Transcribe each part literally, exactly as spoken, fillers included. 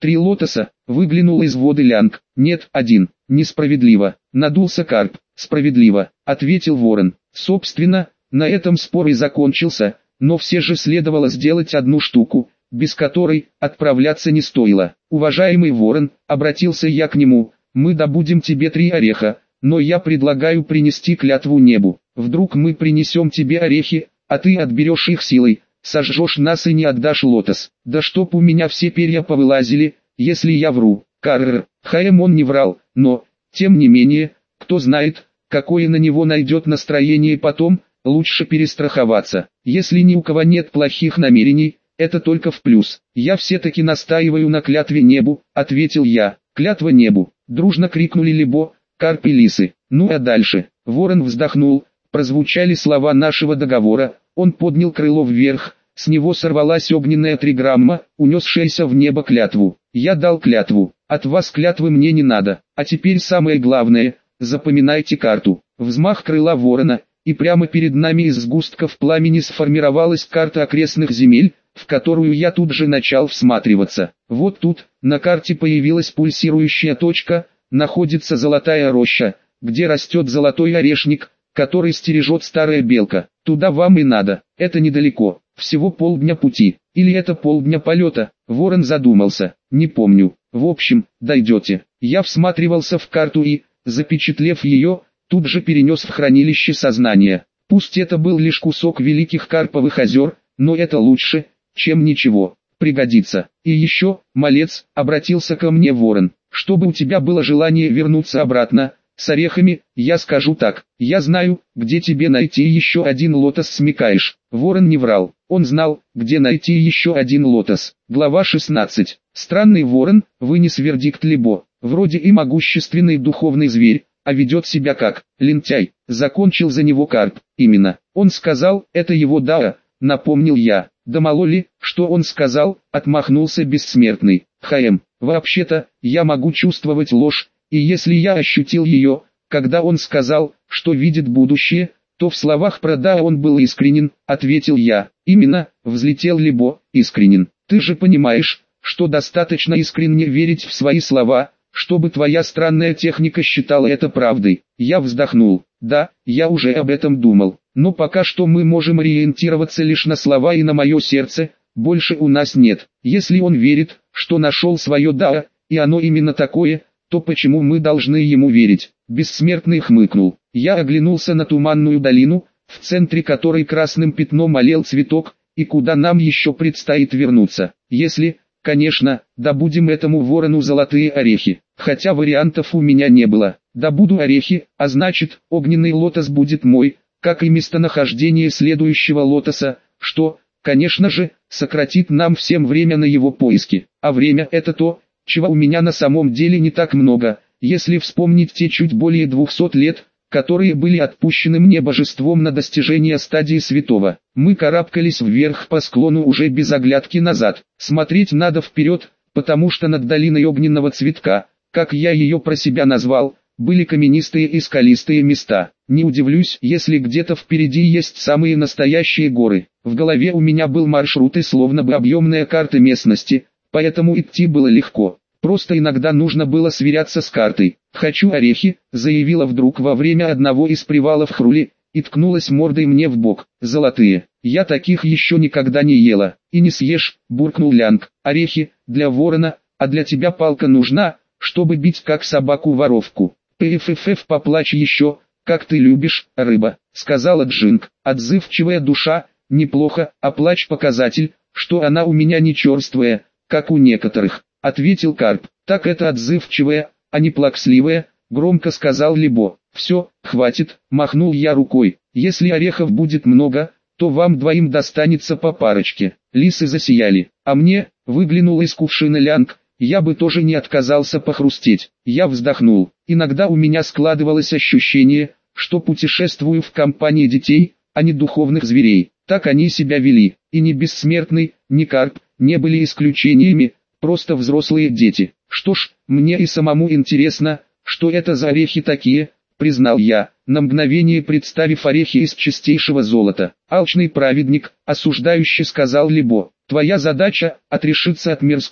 Три лотоса, выглянул из воды Лянг. Нет, один. Несправедливо. Надулся карп. Справедливо, ответил ворон. Собственно, на этом спор и закончился, но все же следовало сделать одну штуку, без которой отправляться не стоило. Уважаемый ворон, обратился я к нему, мы добудем тебе три ореха, но я предлагаю принести клятву небу. Вдруг мы принесем тебе орехи, а ты отберешь их силой, сожжешь нас и не отдашь лотос. Да чтоб у меня все перья повылазили, если я вру. Карр, Хаем он не врал, но, тем не менее, кто знает, какое на него найдет настроение потом, лучше перестраховаться. Если ни у кого нет плохих намерений, это только в плюс. Я все-таки настаиваю на клятве небу, ответил я. Клятва небу. Дружно крикнули Лебо, Карп и Лисы. Ну а дальше? Ворон вздохнул, прозвучали слова нашего договора, он поднял крыло вверх, с него сорвалась огненная триграмма, унесшаяся в небо клятву. Я дал клятву, от вас клятвы мне не надо, а теперь самое главное, запоминайте карту. Взмах крыла ворона, и прямо перед нами из сгустков пламени сформировалась карта окрестных земель, в которую я тут же начал всматриваться. Вот тут, на карте появилась пульсирующая точка, находится золотая роща, где растет золотой орешник, который стережет старая белка. Туда вам и надо, это недалеко, всего полдня пути, или это полдня полета, ворон задумался, не помню. В общем, дойдете. Я всматривался в карту и, запечатлев ее, тут же перенес в хранилище сознания. Пусть это был лишь кусок великих Карповых озер, но это лучше, чем ничего. Пригодится. И еще, малец, обратился ко мне ворон, чтобы у тебя было желание вернуться обратно, с орехами, я скажу так, я знаю, где тебе найти еще один лотос, смекаешь. Ворон не врал, он знал, где найти еще один лотос. Глава шестнадцать. Странный ворон, вынес вердикт Лебо, вроде и могущественный духовный зверь, а ведет себя как лентяй. Закончил за него Карп. Именно, он сказал, это его Дао, напомнил я. Да мало ли, что он сказал, отмахнулся бессмертный. Хаем, вообще-то, я могу чувствовать ложь, и если я ощутил ее, когда он сказал, что видит будущее, то в словах про Дао он был искренен, ответил я. Именно, взлетел Лебо, искренен. Ты же понимаешь, что достаточно искренне верить в свои слова, чтобы твоя странная техника считала это правдой. Я вздохнул. Да, я уже об этом думал. Но пока что мы можем ориентироваться лишь на слова и на мое сердце, больше у нас нет. Если он верит, что нашел свое Дао, и оно именно такое, то почему мы должны ему верить? Бессмертный хмыкнул. Я оглянулся на туманную долину, в центре которой красным пятном олел цветок, и куда нам еще предстоит вернуться. Если, конечно, добудем этому ворону золотые орехи. Хотя вариантов у меня не было. Добуду орехи, а значит, огненный лотос будет мой, как и местонахождение следующего лотоса, что, конечно же, сократит нам всем время на его поиски. А время это то, чего у меня на самом деле не так много, если вспомнить те чуть более двухсот лет, которые были отпущены мне божеством на достижение стадии святого. Мы карабкались вверх по склону уже без оглядки назад. Смотреть надо вперед, потому что над долиной огненного цветка, как я ее про себя назвал, были каменистые и скалистые места. Не удивлюсь, если где-то впереди есть самые настоящие горы. В голове у меня был маршрут и словно бы объемная карта местности, поэтому идти было легко. Просто иногда нужно было сверяться с картой. «Хочу орехи», заявила вдруг во время одного из привалов Хрули, и ткнулась мордой мне в бок. «Золотые. Я таких еще никогда не ела». «И не съешь», буркнул Лянг. «Орехи, для ворона, а для тебя палка нужна, чтобы бить как собаку-воровку». «Пффф, поплачь еще, как ты любишь, рыба», сказала Джинг. «Отзывчивая душа, неплохо, а плач показатель, что она у меня не черствая, как у некоторых», ответил Карп. «Так это отзывчивая, а не плаксливая», громко сказал Лебо. «Все, хватит», махнул я рукой. «Если орехов будет много, то вам двоим достанется по парочке». Лисы засияли, а мне, выглянул из кувшина Лянг, я бы тоже не отказался похрустеть. Я вздохнул. Иногда у меня складывалось ощущение, что путешествую в компании детей, а не духовных зверей. Так они себя вели, и ни Бессмертный, ни Карп не были исключениями, просто взрослые дети. Что ж, мне и самому интересно, что это за орехи такие, признал я, на мгновение представив орехи из чистейшего золота. Алчный праведник, осуждающий сказал Лебо, твоя задача – отрешиться от мирского,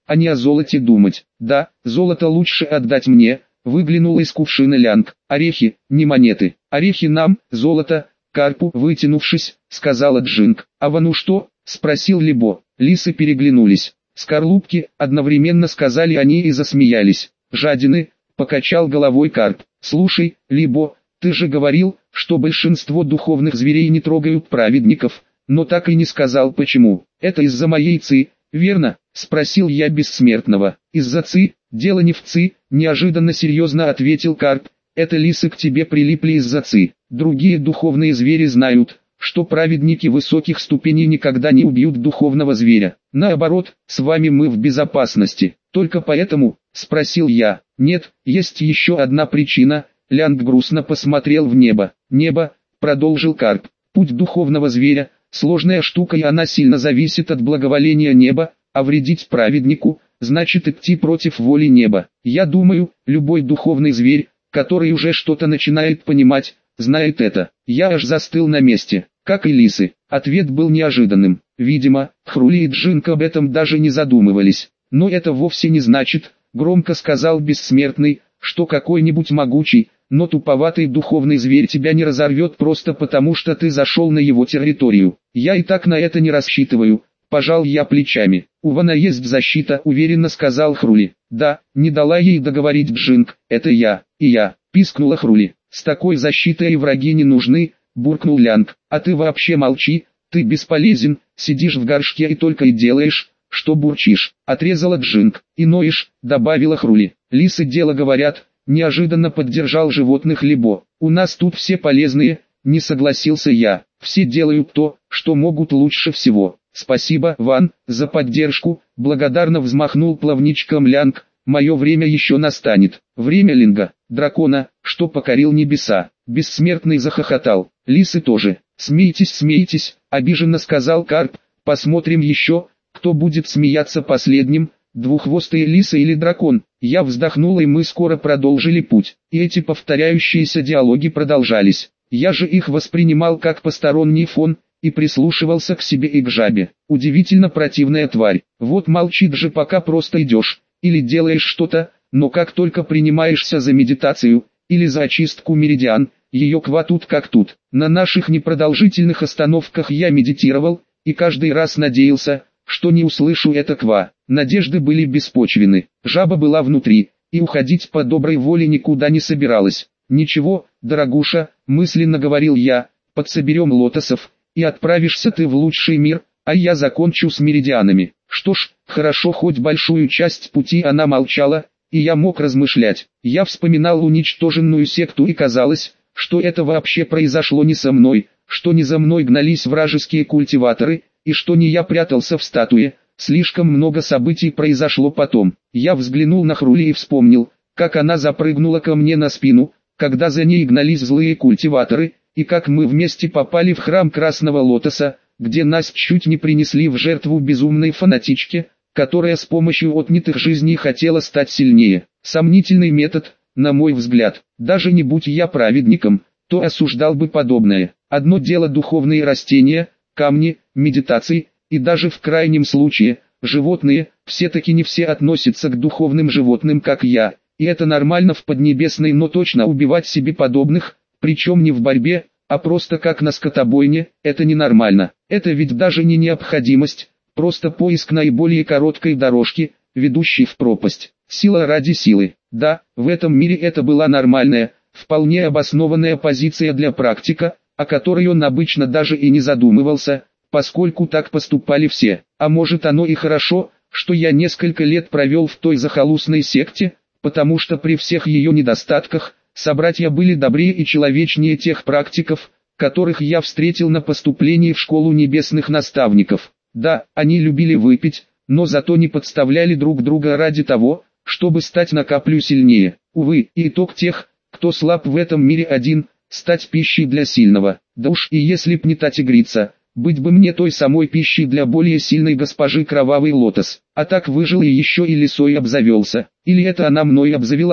а не о золоте думать. Да, золото лучше отдать мне, выглянула из кувшина Лянг. Орехи, не монеты. Орехи нам, золото, карпу, вытянувшись, сказала Джинг. А вон что? Спросил Либо. Лисы переглянулись. Скорлупки, одновременно сказали они и засмеялись. Жадины, покачал головой Карп. Слушай, Либо, ты же говорил, что большинство духовных зверей не трогают праведников, но так и не сказал почему. Это из-за моей ци, верно? Спросил я бессмертного. Из-за ци, дело не в ци, неожиданно серьезно ответил Карп. Это лисы к тебе прилипли из-за ци. Другие духовные звери знают, что праведники высоких ступеней никогда не убьют духовного зверя. Наоборот, с вами мы в безопасности. Только поэтому, спросил я. Нет, есть еще одна причина. Лянг грустно посмотрел в небо. Небо, продолжил Карп. Путь духовного зверя – сложная штука, и она сильно зависит от благоволения неба, а вредить праведнику – значит идти против воли неба. Я думаю, любой духовный зверь, который уже что-то начинает понимать, знает это. Я аж застыл на месте, как и лисы. Ответ был неожиданным. Видимо, Хрули и Джинг об этом даже не задумывались. Но это вовсе не значит, громко сказал бессмертный, что какой-нибудь могучий, но туповатый духовный зверь тебя не разорвет просто потому, что ты зашел на его территорию. Я и так на это не рассчитываю, пожал я плечами. У Вана есть защита, уверенно сказал Хрули. Да, не дала ей договорить Джинг, это я, и я, пискнула Хрули. С такой защитой и враги не нужны, буркнул Лянг. А ты вообще молчи, ты бесполезен, сидишь в горшке и только и делаешь, что бурчишь. Отрезала Джинг. И ноешь, добавила Хрули. Лисы дело говорят, неожиданно поддержал животных Либо. У нас тут все полезные, не согласился я. Все делают то, что могут лучше всего. Спасибо, Ван, за поддержку, благодарно взмахнул плавничком Лянг. Мое время еще настанет. Время Линга, дракона, что покорил небеса. Бессмертный захохотал. Лисы тоже. Смейтесь, смейтесь, обиженно сказал Карп. Посмотрим еще, кто будет смеяться последним. Двуххвостые лисы или дракон. Я вздохнул, и мы скоро продолжили путь. И эти повторяющиеся диалоги продолжались. Я же их воспринимал как посторонний фон, и прислушивался к себе и к жабе. Удивительно противная тварь. Вот молчит же, пока просто идешь, или делаешь что-то, но как только принимаешься за медитацию, или за очистку меридиан, ее ква тут как тут. На наших непродолжительных остановках я медитировал, и каждый раз надеялся, что не услышу это ква. Надежды были беспочвены. Жаба была внутри, и уходить по доброй воле никуда не собиралась. «Ничего, дорогуша», мысленно говорил я, «подсоберем лотосов, и отправишься ты в лучший мир, а я закончу с меридианами». Что ж, хорошо, хоть большую часть пути она молчала, и я мог размышлять. Я вспоминал уничтоженную секту, и казалось, что это вообще произошло не со мной, что не за мной гнались вражеские культиваторы, и что не я прятался в статуе. Слишком много событий произошло потом. Я взглянул на Хрули и вспомнил, как она запрыгнула ко мне на спину, когда за ней гнались злые культиваторы, и как мы вместе попали в храм Красного Лотоса, где нас чуть не принесли в жертву безумной фанатичке, которая с помощью отнятых жизней хотела стать сильнее. Сомнительный метод, на мой взгляд. Даже не будь я праведником, то осуждал бы подобное. Одно дело духовные растения, камни, медитации, и даже в крайнем случае, животные, все-таки не все относятся к духовным животным, как я, и это нормально в Поднебесной, но точно убивать себе подобных, причем не в борьбе, а просто как на скотобойне, это ненормально. Это ведь даже не необходимость, просто поиск наиболее короткой дорожки, ведущей в пропасть. Сила ради силы. Да, в этом мире это была нормальная, вполне обоснованная позиция для практика, о которой он обычно даже и не задумывался, поскольку так поступали все. А может, оно и хорошо, что я несколько лет провел в той захолустной секте, потому что при всех ее недостатках, собратья были добрее и человечнее тех практиков, которых я встретил на поступлении в школу небесных наставников. Да, они любили выпить, но зато не подставляли друг друга ради того, чтобы стать на каплю сильнее. Увы, и итог тех, кто слаб в этом мире, один – стать пищей для сильного. Да уж, и если б не та тигрица, быть бы мне той самой пищей для более сильной госпожи Кровавый Лотос. А так выжил и еще и лисой обзавелся. Или это она мной обзавелась?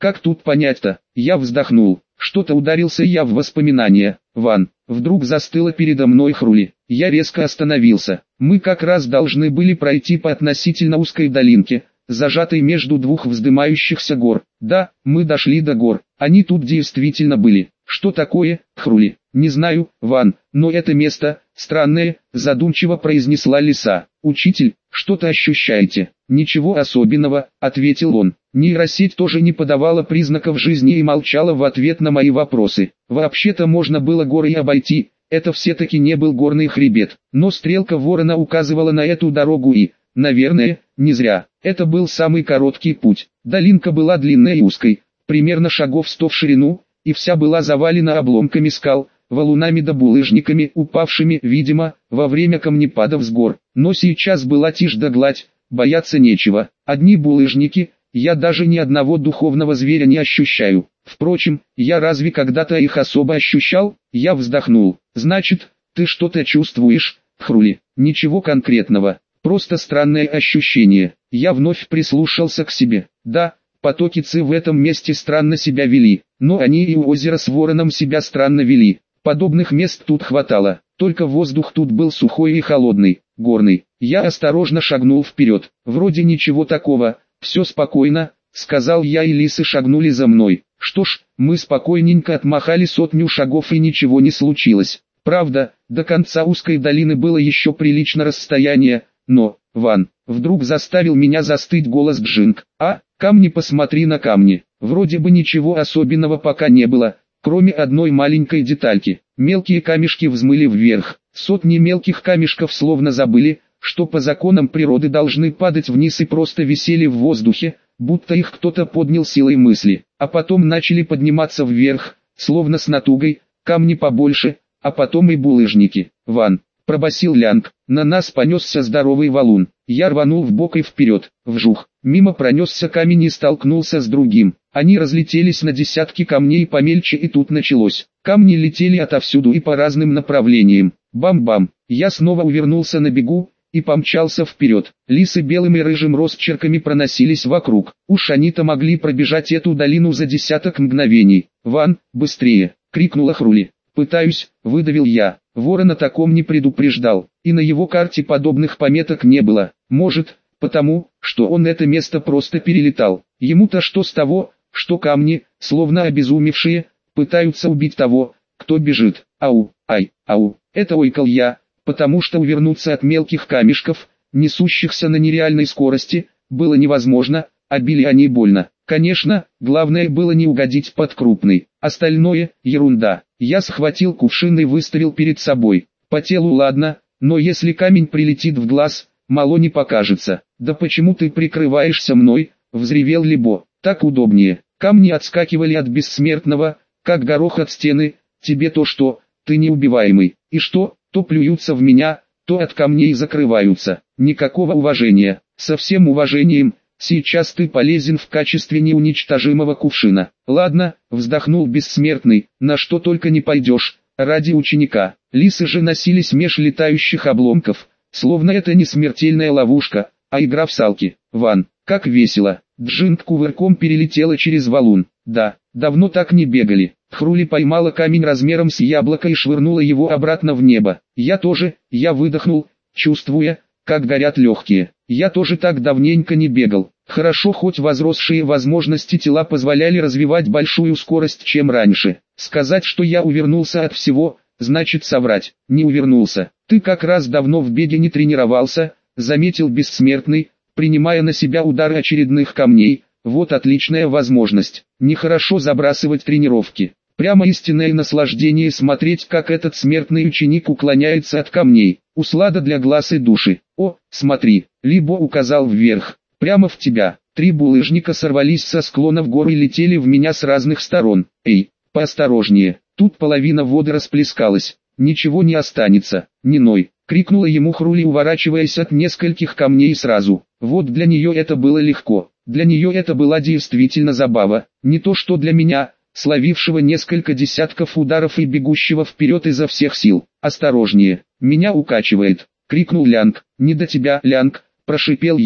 Как тут понять-то? Я вздохнул. Что-то ударился я в воспоминания. Ван. Вдруг застыла передо мной Хрули. Я резко остановился. Мы как раз должны были пройти по относительно узкой долинке, зажатой между двух вздымающихся гор. Да, мы дошли до гор. Они тут действительно были. Что такое, Хрули? Не знаю, Ван, но это место странное, задумчиво произнесла лиса. Учитель, что-то ощущаете? Ничего особенного, ответил он. Нейросеть тоже не подавала признаков жизни и молчала в ответ на мои вопросы. Вообще-то можно было горы и обойти, это все-таки не был горный хребет. Но стрелка ворона указывала на эту дорогу и, наверное, не зря. Это был самый короткий путь. Долинка была длинной и узкой, примерно шагов сто в ширину, и вся была завалена обломками скал, валунами да булыжниками, упавшими, видимо, во время камнепадов с гор. Но сейчас была тишь да гладь, бояться нечего. Одни булыжники, я даже ни одного духовного зверя не ощущаю. Впрочем, я разве когда-то их особо ощущал? Я вздохнул. Значит, ты что-то чувствуешь, Хрули? Ничего конкретного, просто странное ощущение. Я вновь прислушался к себе. Да, потоки Ци в этом месте странно себя вели, но они и у озера с вороном себя странно вели. Подобных мест тут хватало, только воздух тут был сухой и холодный, горный. Я осторожно шагнул вперед. Вроде ничего такого, все спокойно, сказал я, и лисы шагнули за мной. Что ж, мы спокойненько отмахали сотню шагов и ничего не случилось. Правда, до конца узкой долины было еще прилично расстояние, но, Ван, вдруг заставил меня застыть голос Джинг. А, камни, посмотри на камни. Вроде бы ничего особенного пока не было, кроме одной маленькой детальки. Мелкие камешки взмыли вверх. Сотни мелких камешков словно забыли, что по законам природы должны падать вниз, и просто висели в воздухе, будто их кто-то поднял силой мысли. А потом начали подниматься вверх, словно с натугой, камни побольше, а потом и булыжники. Ван, пробасил Лянг, на нас понесся здоровый валун. Я рванул вбок и вперед, вжух. Мимо пронесся камень и столкнулся с другим. Они разлетелись на десятки камней помельче, и тут началось. Камни летели отовсюду и по разным направлениям. Бам-бам. Я снова увернулся на бегу и помчался вперед. Лисы белым и рыжим росчерками проносились вокруг. Уж они-то могли пробежать эту долину за десяток мгновений. «Ван, быстрее!» — крикнула Хрули. «Пытаюсь», — выдавил я. Ворон о таком не предупреждал, и на его карте подобных пометок не было. Может, потому, что он это место просто перелетал. Ему-то что с того, что камни, словно обезумевшие, пытаются убить того, кто бежит. Ау, ай, ау, это ойкал я, потому что увернуться от мелких камешков, несущихся на нереальной скорости, было невозможно, а били они больно. Конечно, главное было не угодить под крупный, остальное – ерунда. Я схватил кувшин и выставил перед собой. По телу ладно, но если камень прилетит в глаз, мало не покажется. «Да почему ты прикрываешься мной?» – взревел Либо. «Так удобнее». Камни отскакивали от бессмертного, как горох от стены. «Тебе то что? Ты неубиваемый. И что? То плюются в меня, то от камней закрываются. Никакого уважения. Со всем уважением, сейчас ты полезен в качестве неуничтожимого кувшина». «Ладно», — вздохнул бессмертный, — «на что только не пойдешь, ради ученика». Лисы же носились меж летающих обломков, словно это не смертельная ловушка, а игра в салки. «Ван, как весело!» Джинг кувырком перелетела через валун. «Да, давно так не бегали». Хрули поймала камень размером с яблоко и швырнула его обратно в небо. Я тоже, я выдохнул, чувствуя, как горят легкие. Я тоже так давненько не бегал. Хорошо, хоть возросшие возможности тела позволяли развивать большую скорость, чем раньше. Сказать, что я увернулся от всего, значит соврать. Не увернулся. «Ты как раз давно в беге не тренировался», — заметил бессмертный, принимая на себя удары очередных камней. «Вот отличная возможность. Нехорошо забрасывать тренировки. Прямо истинное наслаждение смотреть, как этот смертный ученик уклоняется от камней. Услада для глаз и души. О, смотри!» Либо указал вверх. «Прямо в тебя». Три булыжника сорвались со склонов гор и летели в меня с разных сторон. «Эй, поосторожнее, тут половина воды расплескалась. Ничего не останется, не ной!» — крикнула ему Хрули, уворачиваясь от нескольких камней сразу. Вот для нее это было легко. Для нее это была действительно забава. Не то что для меня, словившего несколько десятков ударов и бегущего вперед изо всех сил. «Осторожнее, меня укачивает!» — крикнул Лянг. «Не до тебя, Лянг!» — прошипел я,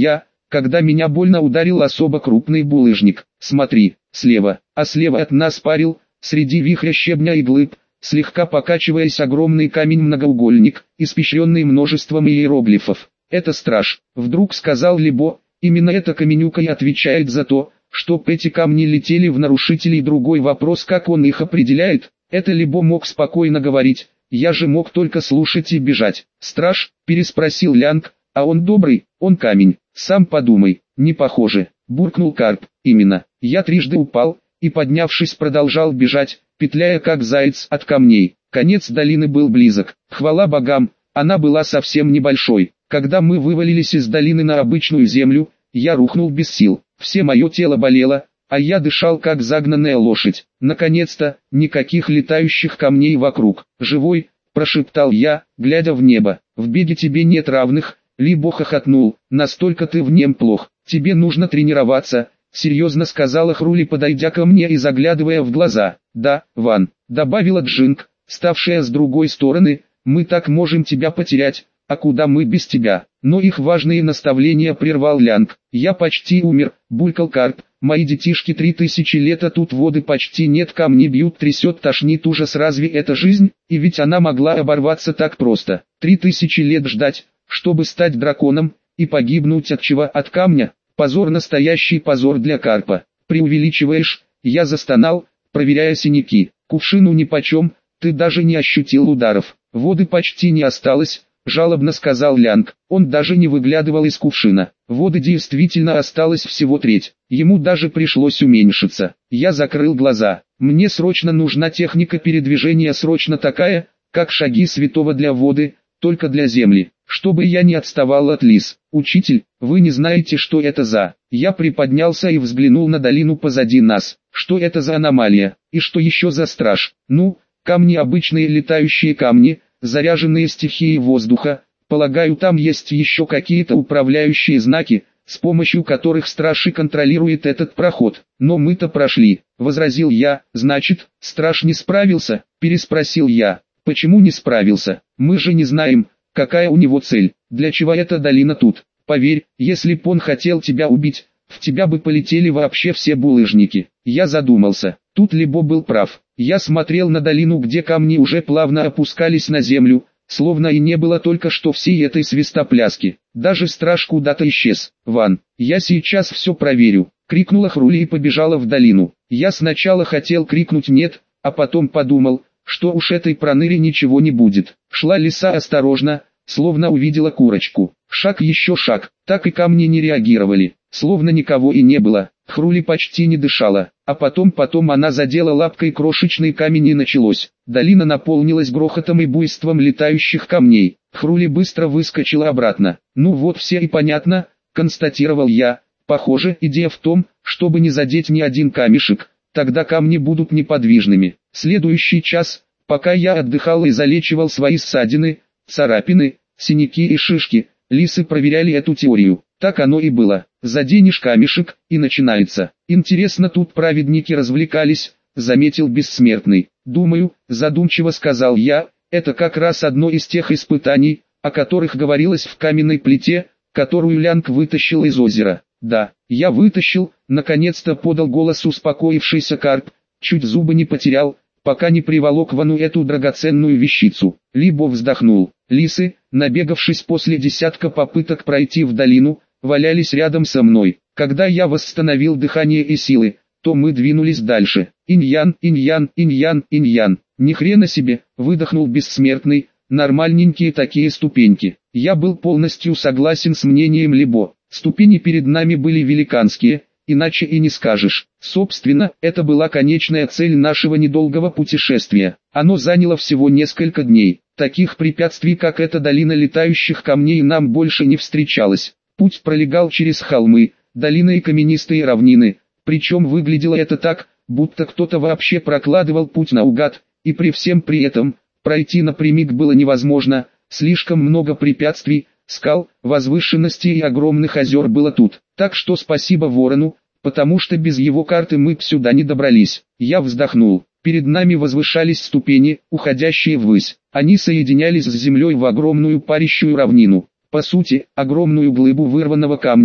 когда меня больно ударил особо крупный булыжник. Смотри, слева, а слева от нас парил, среди вихря щебня и глыб, слегка покачиваясь огромный камень-многоугольник, испещренный множеством иероглифов. «Это страж», — вдруг сказал Либо. Именно эта каменюка и отвечает за то, чтоб эти камни летели в нарушителей. Другой вопрос, как он их определяет. Это Либо мог спокойно говорить, я же мог только слушать и бежать. «Страж?» — переспросил Лянг. «А он добрый, он камень, сам подумай, не похоже», — буркнул Карп. «Именно». Я трижды упал, и поднявшись продолжал бежать, петляя как заяц от камней. Конец долины был близок. Хвала богам, она была совсем небольшой. Когда мы вывалились из долины на обычную землю, я рухнул без сил. Все мое тело болело, а я дышал как загнанная лошадь. Наконец-то, никаких летающих камней вокруг. «Живой?» – прошептал я, глядя в небо. «В беге тебе нет равных», – Либо хохотнул. «Настолько ты в нем плох. Тебе нужно тренироваться», – серьезно сказала Хрули, подойдя ко мне и заглядывая в глаза. «Да, Ван», – добавила Джинг, ставшая с другой стороны, – «мы так можем тебя потерять. А куда мы без тебя?» Но их важные наставления прервал Лянг. «Я почти умер», — булькал Карп. «Мои детишки три тысячи лет, а тут воды почти нет, камни бьют, трясет, тошнит, ужас, разве это жизнь? И ведь она могла оборваться так просто. Три тысячи лет ждать, чтобы стать драконом, и погибнуть от чего? От камня? Позор, настоящий позор для Карпа. Преувеличиваешь?» Я застонал, проверяя синяки. «Кувшину нипочем, ты даже не ощутил ударов. Воды почти не осталось», — жалобно сказал Лянг. Он даже не выглядывал из кувшина. Воды действительно осталось всего треть. Ему даже пришлось уменьшиться. Я закрыл глаза. Мне срочно нужна техника передвижения, срочно такая, как шаги святого для воды, только для земли, чтобы я не отставал от лис. «Учитель, вы не знаете, что это за...» Я приподнялся и взглянул на долину позади нас. «Что это за аномалия? И что еще за страж?» «Ну, камни, обычные летающие камни, заряженные стихией воздуха. Полагаю, там есть еще какие-то управляющие знаки, с помощью которых страж и контролирует этот проход. Но мы-то прошли», — возразил я. «Значит, страж не справился?» — переспросил я. «Почему не справился? Мы же не знаем, какая у него цель, для чего эта долина тут. Поверь, если б он хотел тебя убить, в тебя бы полетели вообще все булыжники». Я задумался. Тут Либо был прав. Я смотрел на долину, где камни уже плавно опускались на землю, словно и не было только что всей этой свистопляски. Даже страж куда-то исчез. «Ван, я сейчас все проверю», — крикнула Хрули и побежала в долину. Я сначала хотел крикнуть «нет», а потом подумал, что уж этой проныре ничего не будет. Шла лиса осторожно, словно увидела курочку. Шаг еще шаг, так и камни не реагировали, словно никого и не было. Хрули почти не дышала, а потом потом она задела лапкой крошечный камень и началось. Долина наполнилась грохотом и буйством летающих камней. Хрули быстро выскочила обратно. «Ну вот все и понятно», — констатировал я. «Похоже, идея в том, чтобы не задеть ни один камешек, тогда камни будут неподвижными». Следующий час, пока я отдыхал и залечивал свои ссадины, царапины, синяки и шишки, лисы проверяли эту теорию. Так оно и было. Заденешь камешек, и начинается. «Интересно, тут праведники развлекались», — заметил Бессмертный. «Думаю», — задумчиво сказал я, — «это как раз одно из тех испытаний, о которых говорилось в каменной плите, которую Лянг вытащил из озера». «Да, я вытащил», — наконец-то подал голос успокоившийся Карп, чуть зубы не потерял, пока не приволок Вану эту драгоценную вещицу. Либо вздохнул. Лисы, набегавшись после десятка попыток пройти в долину, валялись рядом со мной. Когда я восстановил дыхание и силы, то мы двинулись дальше. «Иньян, иньян, иньян, иньян». «Ни хрена себе», — выдохнул Бессмертный, — «нормальненькие такие ступеньки». Я был полностью согласен с мнением Либо. Ступени перед нами были великанские, иначе и не скажешь. Собственно, это была конечная цель нашего недолгого путешествия. Оно заняло всего несколько дней. Таких препятствий, как эта долина летающих камней, нам больше не встречалось. Путь пролегал через холмы, долины и каменистые равнины, причем выглядело это так, будто кто-то вообще прокладывал путь наугад, и при всем при этом, пройти напрямик было невозможно, слишком много препятствий, скал, возвышенностей и огромных озер было тут. Так что спасибо Ворону, потому что без его карты мы б сюда не добрались. Я вздохнул. Перед нами возвышались ступени, уходящие ввысь. Они соединялись с землей в огромную парящую равнину. По сути, огромную глыбу вырванного камня,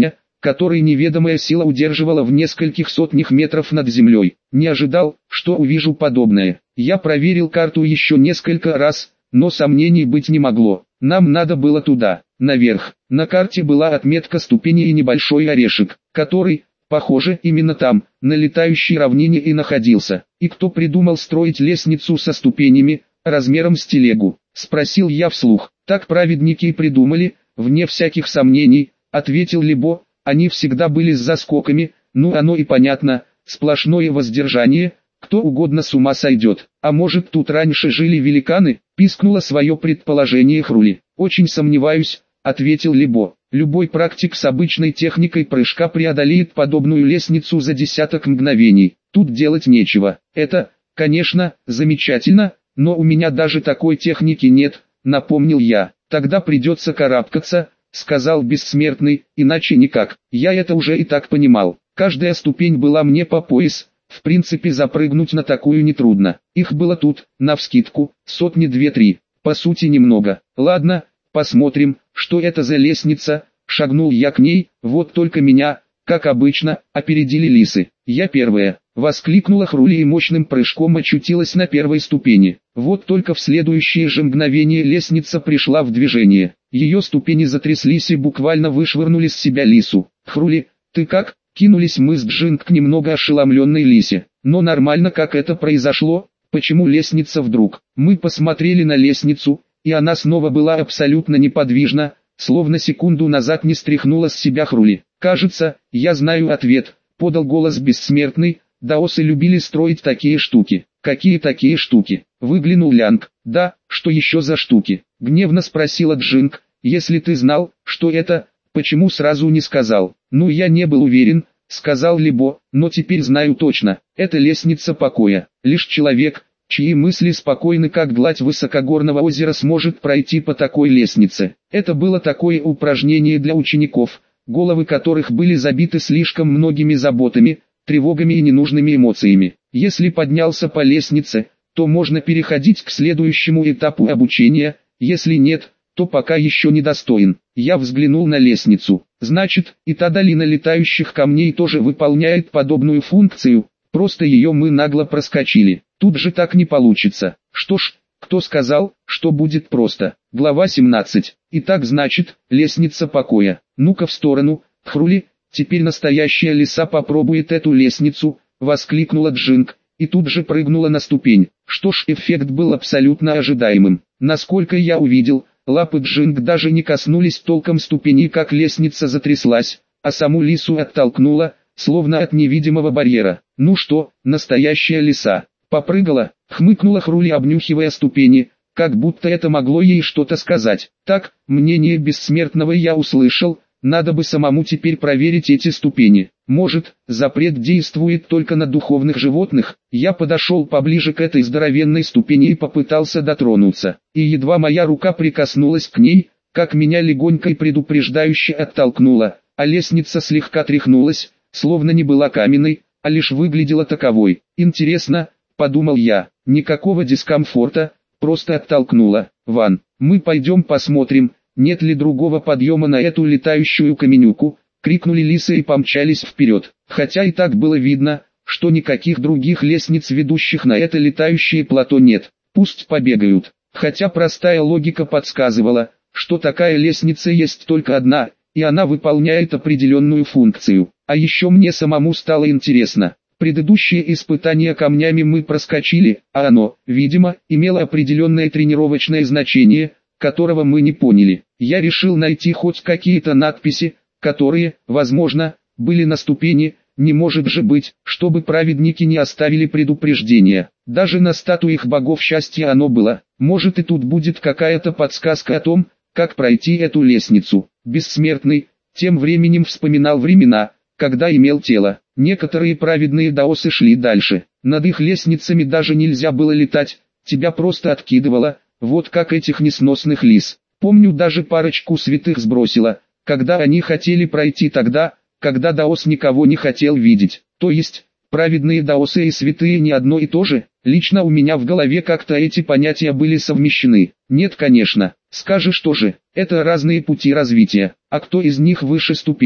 который неведомая сила удерживала в нескольких сотнях метров над землей. Не ожидал, что увижу подобное. Я проверил карту еще несколько раз, но сомнений быть не могло. Нам надо было туда, наверх. На карте была отметка ступени и небольшой орешек, который, похоже, именно там, на летающей равнине и находился. И кто придумал строить лестницу со ступенями, размером с телегу? Спросил я вслух. Так праведники и придумали, вне всяких сомнений, ответил Либо. Они всегда были с заскоками, ну оно и понятно, сплошное воздержание, кто угодно с ума сойдет. А может тут раньше жили великаны, пискнуло свое предположение Хрули. Очень сомневаюсь, ответил Либо. Любой практик с обычной техникой прыжка преодолеет подобную лестницу за десяток мгновений. Тут делать нечего. Это, конечно, замечательно, но у меня даже такой техники нет, напомнил я. Тогда придется карабкаться, сказал бессмертный, иначе никак. Я это уже и так понимал. Каждая ступень была мне по пояс, в принципе запрыгнуть на такую нетрудно. Их было тут, навскидку, сотни две-три. По сути немного. Ладно, посмотрим, что это за лестница. Шагнул я к ней, вот только меня, как обычно, опередили лисы. Я первая. Воскликнула Хрули и мощным прыжком очутилась на первой ступени. Вот только в следующее же мгновение лестница пришла в движение. Ее ступени затряслись и буквально вышвырнули с себя лису. «Хрули, ты как?» — кинулись мы с Джинг к немного ошеломленной лисе. «Но нормально, как это произошло? Почему лестница вдруг?» Мы посмотрели на лестницу, и она снова была абсолютно неподвижна, словно секунду назад не стряхнула с себя Хрули. «Кажется, я знаю ответ», — подал голос бессмертный. «Даосы любили строить такие штуки». «Какие такие штуки?» — выглянул Лянг. «Да, что еще за штуки?» — гневно спросила Джинг. «Если ты знал, что это, почему сразу не сказал?» «Ну я не был уверен», — сказал Либо, «но теперь знаю точно. Это лестница покоя. Лишь человек, чьи мысли спокойны как гладь высокогорного озера, сможет пройти по такой лестнице». Это было такое упражнение для учеников, головы которых были забиты слишком многими заботами, тревогами и ненужными эмоциями. Если поднялся по лестнице, то можно переходить к следующему этапу обучения, если нет, то пока еще не достоин. Я взглянул на лестницу. Значит, и та долина летающих камней тоже выполняет подобную функцию, просто ее мы нагло проскочили. Тут же так не получится. Что ж, кто сказал, что будет просто? Глава семнадцать. Итак, значит, лестница покоя. Ну-ка в сторону, Хрули. «Теперь настоящая лиса попробует эту лестницу», — воскликнула Джинг, и тут же прыгнула на ступень. Что ж, эффект был абсолютно ожидаемым. Насколько я увидел, лапы Джинг даже не коснулись толком ступени, как лестница затряслась, а саму лису оттолкнула, словно от невидимого барьера. «Ну что, настоящая лиса, попрыгала?» — хмыкнула Хрули, обнюхивая ступени, как будто это могло ей что-то сказать. «Так, мнение бессмертного я услышал. Надо бы самому теперь проверить эти ступени. Может, запрет действует только на духовных животных?» Я подошел поближе к этой здоровенной ступени и попытался дотронуться. И едва моя рука прикоснулась к ней, как меня легонько и предупреждающе оттолкнуло, а лестница слегка тряхнулась, словно не была каменной, а лишь выглядела таковой. «Интересно», — подумал я, — «никакого дискомфорта, просто оттолкнула». «Ван, мы пойдем посмотрим, нет ли другого подъема на эту летающую каменюку», — крикнули лисы и помчались вперед. Хотя и так было видно, что никаких других лестниц, ведущих на это летающее плато, нет. Пусть побегают. Хотя простая логика подсказывала, что такая лестница есть только одна, и она выполняет определенную функцию. А еще мне самому стало интересно. Предыдущее испытание камнями мы проскочили, а оно, видимо, имело определенное тренировочное значение, которого мы не поняли. Я решил найти хоть какие-то надписи, которые, возможно, были на ступени. Не может же быть, чтобы праведники не оставили предупреждения. Даже на статуях богов счастья оно было. Может, и тут будет какая-то подсказка о том, как пройти эту лестницу. Бессмертный тем временем вспоминал времена, когда имел тело. Некоторые праведные даосы шли дальше. Над их лестницами даже нельзя было летать, тебя просто откидывало. Вот как этих несносных лис. Помню, даже парочку святых сбросило, когда они хотели пройти тогда, когда даос никого не хотел видеть. То есть, праведные даосы и святые не одно и то же? Лично у меня в голове как-то эти понятия были совмещены. Нет, конечно. Скажешь тоже, это разные пути развития. А кто из них выше ступенью?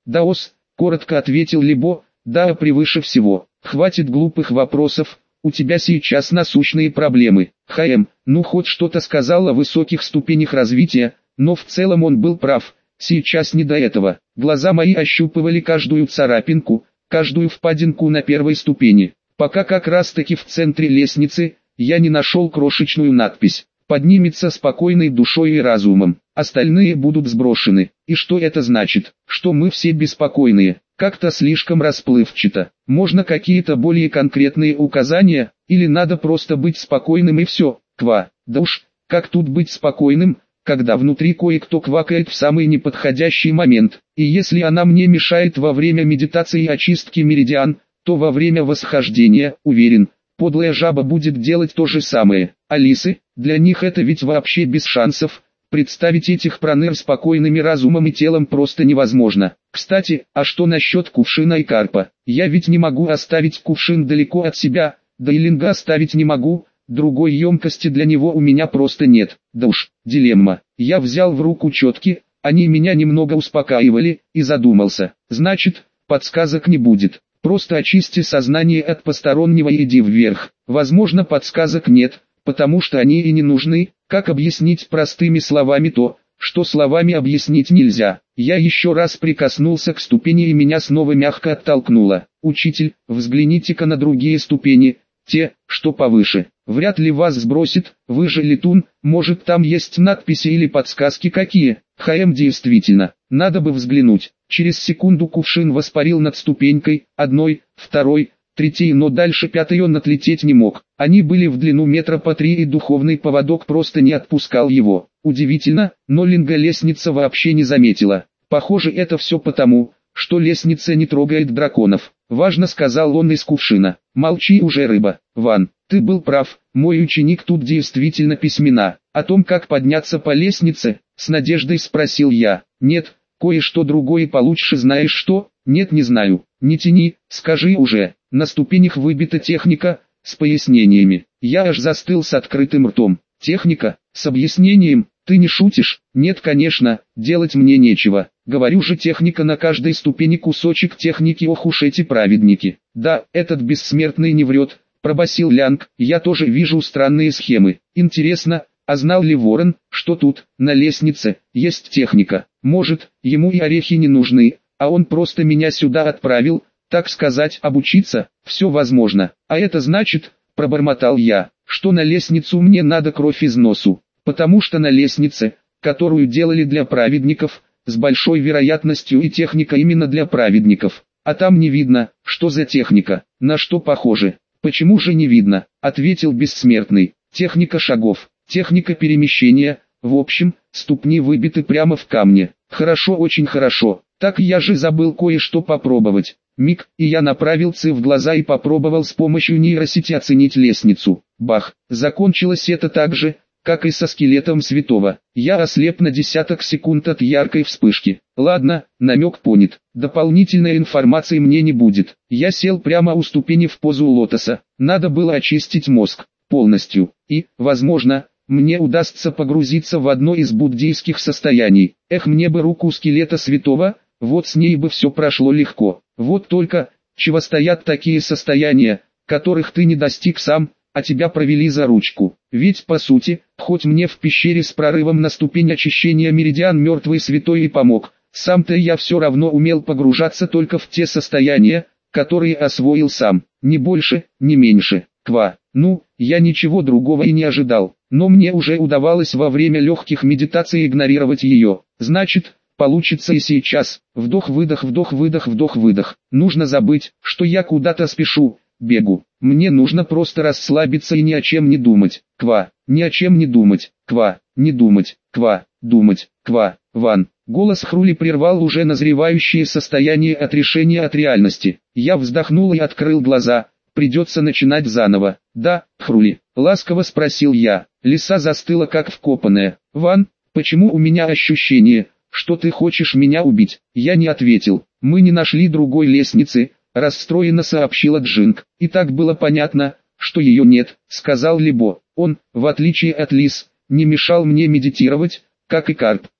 Даос, коротко ответил Либо, да, превыше всего. Хватит глупых вопросов, у тебя сейчас насущные проблемы. ХМ, ну хоть что-то сказал о высоких ступенях развития, но в целом он был прав, сейчас не до этого. Глаза мои ощупывали каждую царапинку, каждую впадинку на первой ступени, пока как раз таки в центре лестницы я не нашел крошечную надпись. Поднимется спокойной душой и разумом, остальные будут сброшены. И что это значит? Что мы все беспокойные? Как-то слишком расплывчато. Можно какие-то более конкретные указания, или надо просто быть спокойным и все? Ква. Да уж, как тут быть спокойным, когда внутри кое-кто квакает в самый неподходящий момент, и если она мне мешает во время медитации и очистки меридиан, то во время восхождения, уверен, подлая жаба будет делать то же самое. Алисы, для них это ведь вообще без шансов. Представить этих проныр спокойными разумом и телом просто невозможно. Кстати, а что насчет кувшина и карпа? Я ведь не могу оставить кувшин далеко от себя, да и линга оставить не могу, другой емкости для него у меня просто нет. Да уж, дилемма. Я взял в руку четки, они меня немного успокаивали, и задумался. Значит, подсказок не будет. Просто очисти сознание от постороннего и иди вверх. Возможно, подсказок нет, потому что они и не нужны. Как объяснить простыми словами то, что словами объяснить нельзя? Я еще раз прикоснулся к ступени и меня снова мягко оттолкнуло. Учитель, взгляните-ка на другие ступени, те, что повыше. Вряд ли вас сбросит, вы же летун, может там есть надписи или подсказки какие? ХМ действительно, надо бы взглянуть. Через секунду кувшин воспарил над ступенькой, одной, второй, третьей, но дальше пятой он отлететь не мог. Они были в длину метра по три и духовный поводок просто не отпускал его. Удивительно, но Линга лестница вообще не заметила. Похоже, это все потому, что лестница не трогает драконов. Важно, сказал он из кувшина. Молчи уже, рыба. Ван, ты был прав, мой ученик тут действительно письмена. О том, как подняться по лестнице, с надеждой спросил я. Нет, кое-что другое получше. Знаешь что? Нет, не знаю. Не тяни, скажи уже. На ступенях выбита техника, с пояснениями. Я аж застыл с открытым ртом. Техника, с объяснением, ты не шутишь? Нет, конечно, делать мне нечего. Говорю же, техника на каждой ступени, кусочек техники. Ох уж эти праведники. Да, этот бессмертный не врет, пробасил Лянг. Я тоже вижу странные схемы. Интересно, а знал ли Ворон, что тут, на лестнице, есть техника? Может, ему и орехи не нужны, а он просто меня сюда отправил, так сказать, обучиться? Все возможно. А это значит, пробормотал я, что на лестницу мне надо кровь из носу, потому что на лестнице, которую делали для праведников, с большой вероятностью и техника именно для праведников. А там не видно, что за техника, на что похоже. Почему же не видно? Ответил бессмертный. Техника шагов, техника перемещения, в общем, ступни выбиты прямо в камне. Хорошо, очень хорошо. Так я же забыл кое-что попробовать. Миг, и я направил ци в глаза и попробовал с помощью нейросети оценить лестницу. Бах, закончилось это так же, как и со скелетом святого. Я ослеп на десяток секунд от яркой вспышки. Ладно, намек понят. Дополнительной информации мне не будет. Я сел прямо у ступени в позу лотоса. Надо было очистить мозг полностью. И, возможно, мне удастся погрузиться в одно из буддийских состояний. Эх, мне бы руку скелета святого, вот с ней бы все прошло легко. Вот только, чего стоят такие состояния, которых ты не достиг сам, а тебя провели за ручку. Ведь по сути, хоть мне в пещере с прорывом на ступень очищения меридиан мертвый святой и помог, сам-то я все равно умел погружаться только в те состояния, которые освоил сам. Ни больше, ни меньше. Ква. Ну, я ничего другого и не ожидал, но мне уже удавалось во время легких медитаций игнорировать ее. Значит, получится и сейчас. Вдох-выдох, вдох-выдох, вдох-выдох. Нужно забыть, что я куда-то спешу, бегу. Мне нужно просто расслабиться и ни о чем не думать. Ква. Ни о чем не думать. Ква. Не думать. Ква. Думать. Ква. Ван. Голос Хрули прервал уже назревающее состояние отрешения от реальности. Я вздохнул и открыл глаза. Придется начинать заново. Да, Хрули, ласково спросил я. Лиса застыла как вкопанная. Ван, почему у меня ощущение, что ты хочешь меня убить? Я не ответил. Мы не нашли другой лестницы, расстроенно сообщила Джинг. И так было понятно, что ее нет, сказал Либо. Он, в отличие от лис, не мешал мне медитировать, как и Карп.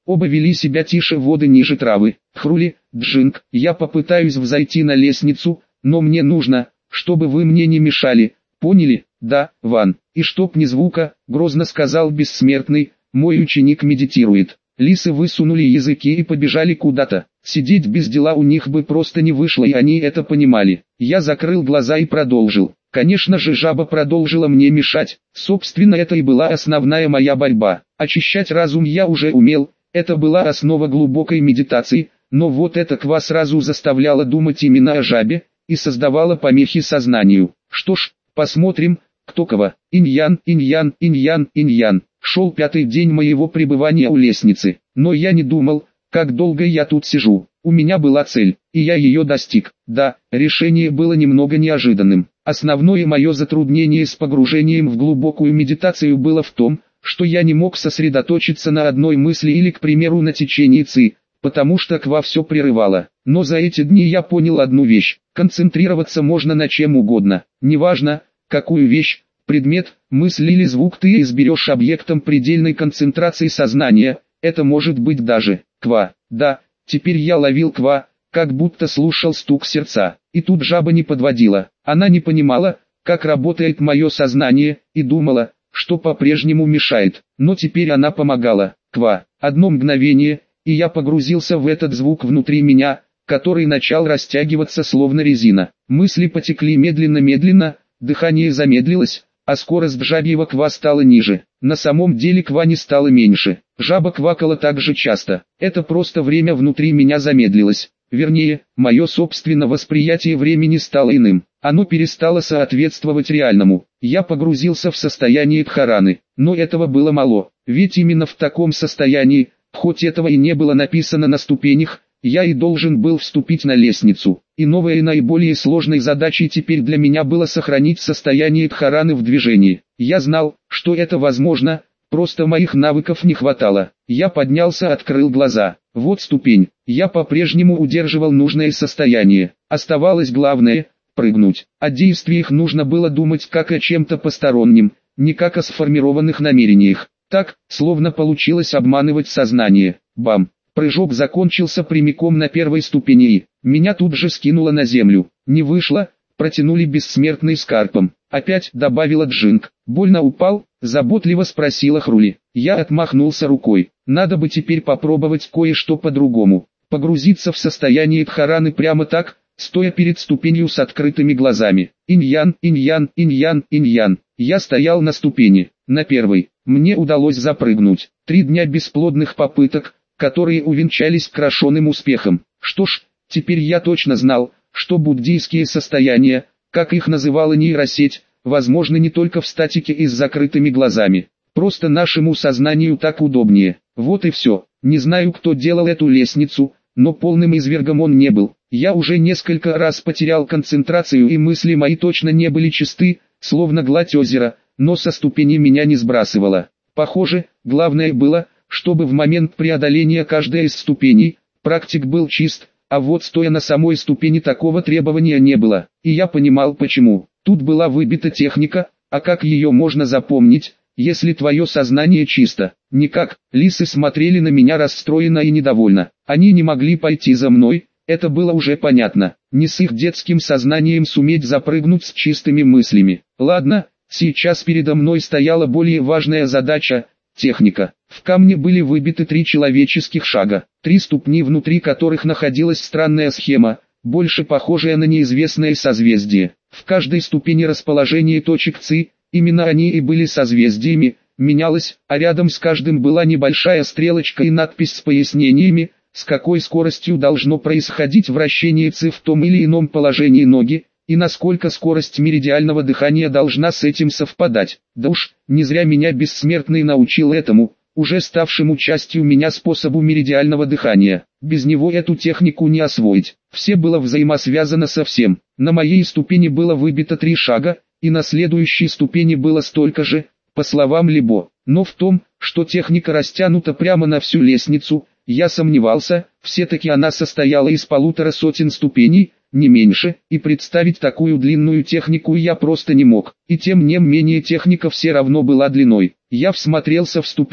Оба вели себя тише воды ниже травы. Хрули, Джинг, я попытаюсь взойти на лестницу, но мне нужно, чтобы вы мне не мешали, поняли? Да, Ван. И чтоб ни звука, грозно сказал бессмертный, мой ученик медитирует. Лисы высунули языки и побежали куда-то. Сидеть без дела у них бы просто не вышло, и они это понимали. Я закрыл глаза и продолжил. Конечно же, жаба продолжила мне мешать. Собственно, это и была основная моя борьба. Очищать разум я уже умел, это была основа глубокой медитации, но вот эта ква сразу заставляла думать именно о жабе и создавала помехи сознанию. Что ж, посмотрим, кто кого. Инь-ян, инь-ян, инь-ян, инь-ян. Шел пятый день моего пребывания у лестницы, но я не думал, как долго я тут сижу. У меня была цель, и я ее достиг. Да, решение было немного неожиданным. Основное мое затруднение с погружением в глубокую медитацию было в том, что я не мог сосредоточиться на одной мысли или, к примеру, на течении ци, потому что ква все прерывало. Но за эти дни я понял одну вещь: концентрироваться можно на чем угодно. Неважно, какую вещь, предмет, мысль или звук ты изберешь объектом предельной концентрации сознания, это может быть даже ква. Да, теперь я ловил ква, как будто слушал стук сердца. И тут жаба не подводила. Она не понимала, как работает мое сознание, и думала, что по-прежнему мешает. Но теперь она помогала. Ква. Одно мгновение, и я погрузился в этот звук внутри меня, который начал растягиваться словно резина. Мысли потекли медленно-медленно, дыхание замедлилось, а скорость жабьего ква стала ниже. На самом деле ква не стало меньше. Жаба квакала так же часто. Это просто время внутри меня замедлилось. Вернее, мое собственное восприятие времени стало иным. Оно перестало соответствовать реальному. Я погрузился в состояние дхараны. Но этого было мало. Ведь именно в таком состоянии, хоть этого и не было написано на ступенях, я и должен был вступить на лестницу. И новой и наиболее сложной задачей теперь для меня было сохранить состояние дхараны в движении. Я знал, что это возможно, просто моих навыков не хватало. Я поднялся, открыл глаза. Вот ступень. Я по-прежнему удерживал нужное состояние. Оставалось главное – прыгнуть. О действиях нужно было думать как о чем-то постороннем, не как о сформированных намерениях. Так, словно получилось обманывать сознание. Бам! Прыжок закончился прямиком на первой ступени и меня тут же скинуло на землю. Не вышло, протянули бессмертный с карпом. Опять добавила Джинг. Больно упал? Заботливо спросила Хрули. Я отмахнулся рукой. Надо бы теперь попробовать кое-что по-другому. Погрузиться в состояние дхараны прямо так, стоя перед ступенью с открытыми глазами. Инь-ян, инь-ян, инь-ян, инь-ян. Я стоял на ступени. На первой. Мне удалось запрыгнуть. Три дня бесплодных попыток, которые увенчались крашеным успехом. Что ж, теперь я точно знал, что буддийские состояния, как их называла нейросеть, возможны не только в статике и с закрытыми глазами. Просто нашему сознанию так удобнее. Вот и все. Не знаю, кто делал эту лестницу, но полным извергом он не был. Я уже несколько раз потерял концентрацию, и мысли мои точно не были чисты, словно гладь озера, но со ступени меня не сбрасывало. Похоже, главное было, чтобы в момент преодоления каждой из ступеней, практик был чист, а вот стоя на самой ступени такого требования не было. И я понимал почему. Тут была выбита техника, а как ее можно запомнить, если твое сознание чисто? Никак. Лисы смотрели на меня расстроенно и недовольно. Они не могли пойти за мной, это было уже понятно. Не с их детским сознанием суметь запрыгнуть с чистыми мыслями. Ладно, сейчас передо мной стояла более важная задача – техника. В камне были выбиты три человеческих шага, три ступни, внутри которых находилась странная схема, больше похожая на неизвестное созвездие. В каждой ступени расположение точек ци, именно они и были созвездиями, менялось, а рядом с каждым была небольшая стрелочка и надпись с пояснениями, с какой скоростью должно происходить вращение ци в том или ином положении ноги, и насколько скорость меридиального дыхания должна с этим совпадать. Да уж, не зря меня бессмертный научил этому, уже ставшему частью меня способу меридиального дыхания. Без него эту технику не освоить. Все было взаимосвязано со всем. На моей ступени было выбито три шага, и на следующей ступени было столько же, по словам Либо. Но в том, что техника растянута прямо на всю лестницу, я сомневался, все-таки она состояла из полутора сотен ступеней, не меньше, и представить такую длинную технику я просто не мог. И тем не менее техника все равно была длиной. Я всмотрелся в ступени.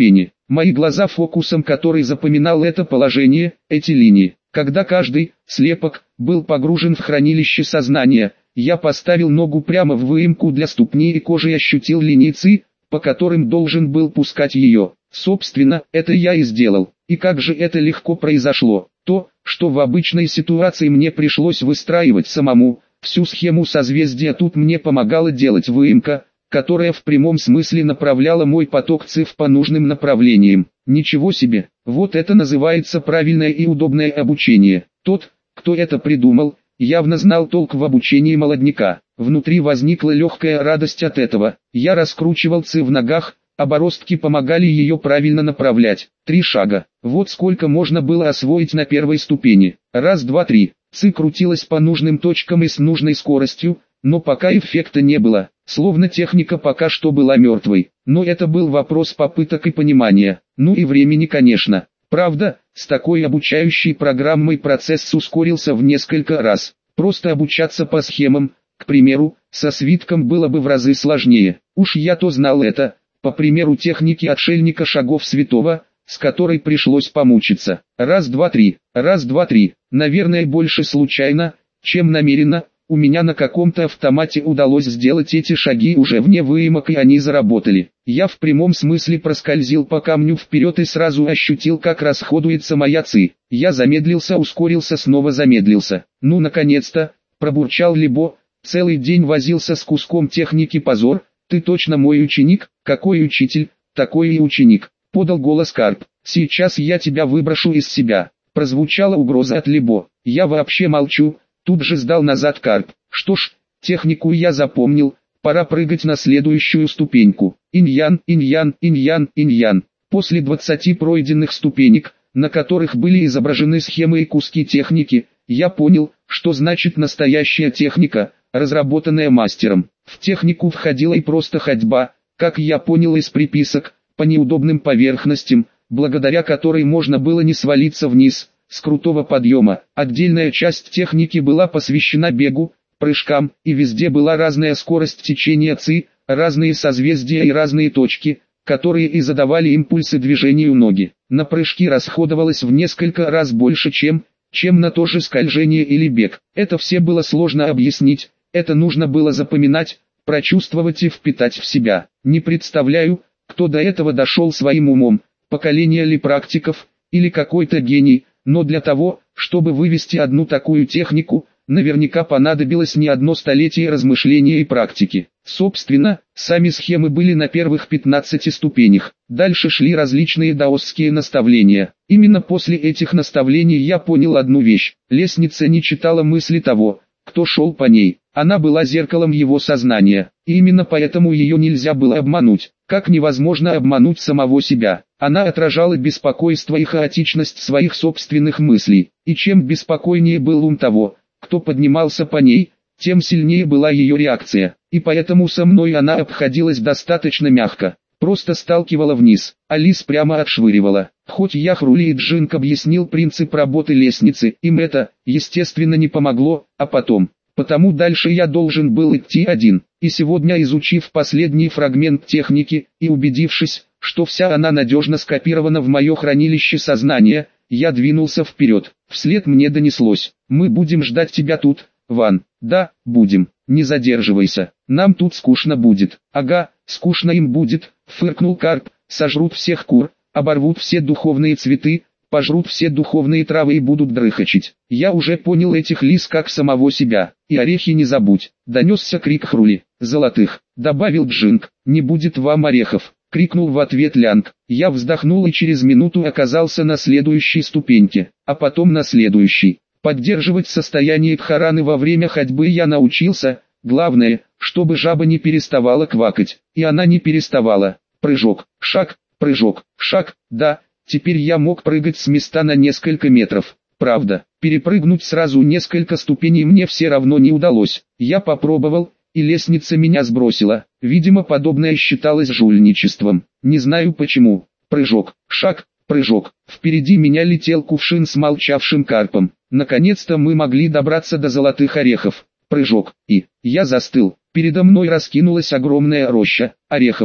Мои глаза фокусом, который запоминал это положение, эти линии. Когда каждый слепок был погружен в хранилище сознания, я поставил ногу прямо в выемку для ступни и кожей ощутил линии ци, по которым должен был пускать ее. Собственно, это я и сделал. И как же это легко произошло. То, что в обычной ситуации мне пришлось выстраивать самому, всю схему созвездия тут мне помогала делать выемка, которая в прямом смысле направляла мой поток цифр по нужным направлениям. Ничего себе, вот это называется правильное и удобное обучение. Тот, кто это придумал, явно знал толк в обучении молодняка. Внутри возникла легкая радость от этого. Я раскручивал ци в ногах, а бороздки помогали ее правильно направлять. Три шага. Вот сколько можно было освоить на первой ступени. Раз, два, три. Ци крутилась по нужным точкам и с нужной скоростью, но пока эффекта не было, словно техника пока что была мертвой. Но это был вопрос попыток и понимания, ну и времени, конечно. Правда, с такой обучающей программой процесс ускорился в несколько раз. Просто обучаться по схемам, к примеру, со свитком было бы в разы сложнее. Уж я-то знал это, по примеру техники отшельника шагов святого, с которой пришлось помучиться. Раз, два, три, раз, два, три. Наверное, больше случайно, чем намеренно. У меня на каком-то автомате удалось сделать эти шаги уже вне выемок, и они заработали. Я в прямом смысле проскользил по камню вперед и сразу ощутил, как расходуется моя ци. Я замедлился, ускорился, снова замедлился. Ну наконец-то, пробурчал Либо, целый день возился с куском техники, позор. Ты точно мой ученик? Какой учитель, такой и ученик, подал голос Карп. Сейчас я тебя выброшу из себя. Прозвучала угроза от Либо. Я вообще молчу. Тут же сдал назад Карп. Что ж, технику я запомнил, пора прыгать на следующую ступеньку. Иньян, иньян, иньян, иньян. После двадцати пройденных ступенек, на которых были изображены схемы и куски техники, я понял, что значит настоящая техника, разработанная мастером. В технику входила и просто ходьба, как я понял из приписок, по неудобным поверхностям, благодаря которой можно было не свалиться вниз с крутого подъема. Отдельная часть техники была посвящена бегу, прыжкам, и везде была разная скорость течения ци, разные созвездия и разные точки, которые и задавали импульсы движению ноги. На прыжки расходовалось в несколько раз больше, чем, чем на то же скольжение или бег. Это все было сложно объяснить, это нужно было запоминать, прочувствовать и впитать в себя. Не представляю, кто до этого дошел своим умом, поколение ли практиков, или какой-то гений, но для того, чтобы вывести одну такую технику, наверняка понадобилось не одно столетие размышления и практики. Собственно, сами схемы были на первых пятнадцати ступенях. Дальше шли различные даосские наставления. Именно после этих наставлений я понял одну вещь. Лестница не читала мысли того, кто шел по ней. Она была зеркалом его сознания, и именно поэтому ее нельзя было обмануть. Как невозможно обмануть самого себя. Она отражала беспокойство и хаотичность своих собственных мыслей. И чем беспокойнее был ум того, кто поднимался по ней, тем сильнее была ее реакция. И поэтому со мной она обходилась достаточно мягко. Просто сталкивала вниз, а Лис прямо отшвыривала. Хоть я Хрули и Джинк объяснил принцип работы лестницы, им это, естественно, не помогло, а потом. Потому дальше я должен был идти один. И сегодня, изучив последний фрагмент техники и убедившись, что вся она надежно скопирована в мое хранилище сознания, я двинулся вперед. Вслед мне донеслось: «Мы будем ждать тебя тут, Ван». «Да, будем, не задерживайся, нам тут скучно будет». «Ага, скучно им будет», — фыркнул Карп. «Сожрут всех кур, оборвут все духовные цветы, пожрут все духовные травы и будут дрыхачить. Я уже понял этих лис как самого себя. И орехи не забудь», — донесся крик Хрули. «Золотых», — добавил Джинк. «Не будет вам орехов», — крикнул в ответ Лянг. Я вздохнул и через минуту оказался на следующей ступеньке, а потом на следующей. Поддерживать состояние дхараны во время ходьбы я научился, главное, чтобы жаба не переставала квакать. И она не переставала. Прыжок, шаг, прыжок, шаг, да. Теперь я мог прыгать с места на несколько метров. Правда, перепрыгнуть сразу несколько ступеней мне все равно не удалось. Я попробовал, и лестница меня сбросила. Видимо, подобное считалось жульничеством. Не знаю почему. Прыжок, шаг, прыжок. Впереди меня летел кувшин с молчавшим карпом. Наконец-то мы могли добраться до золотых орехов. Прыжок, и я застыл. Передо мной раскинулась огромная роща, ореховая.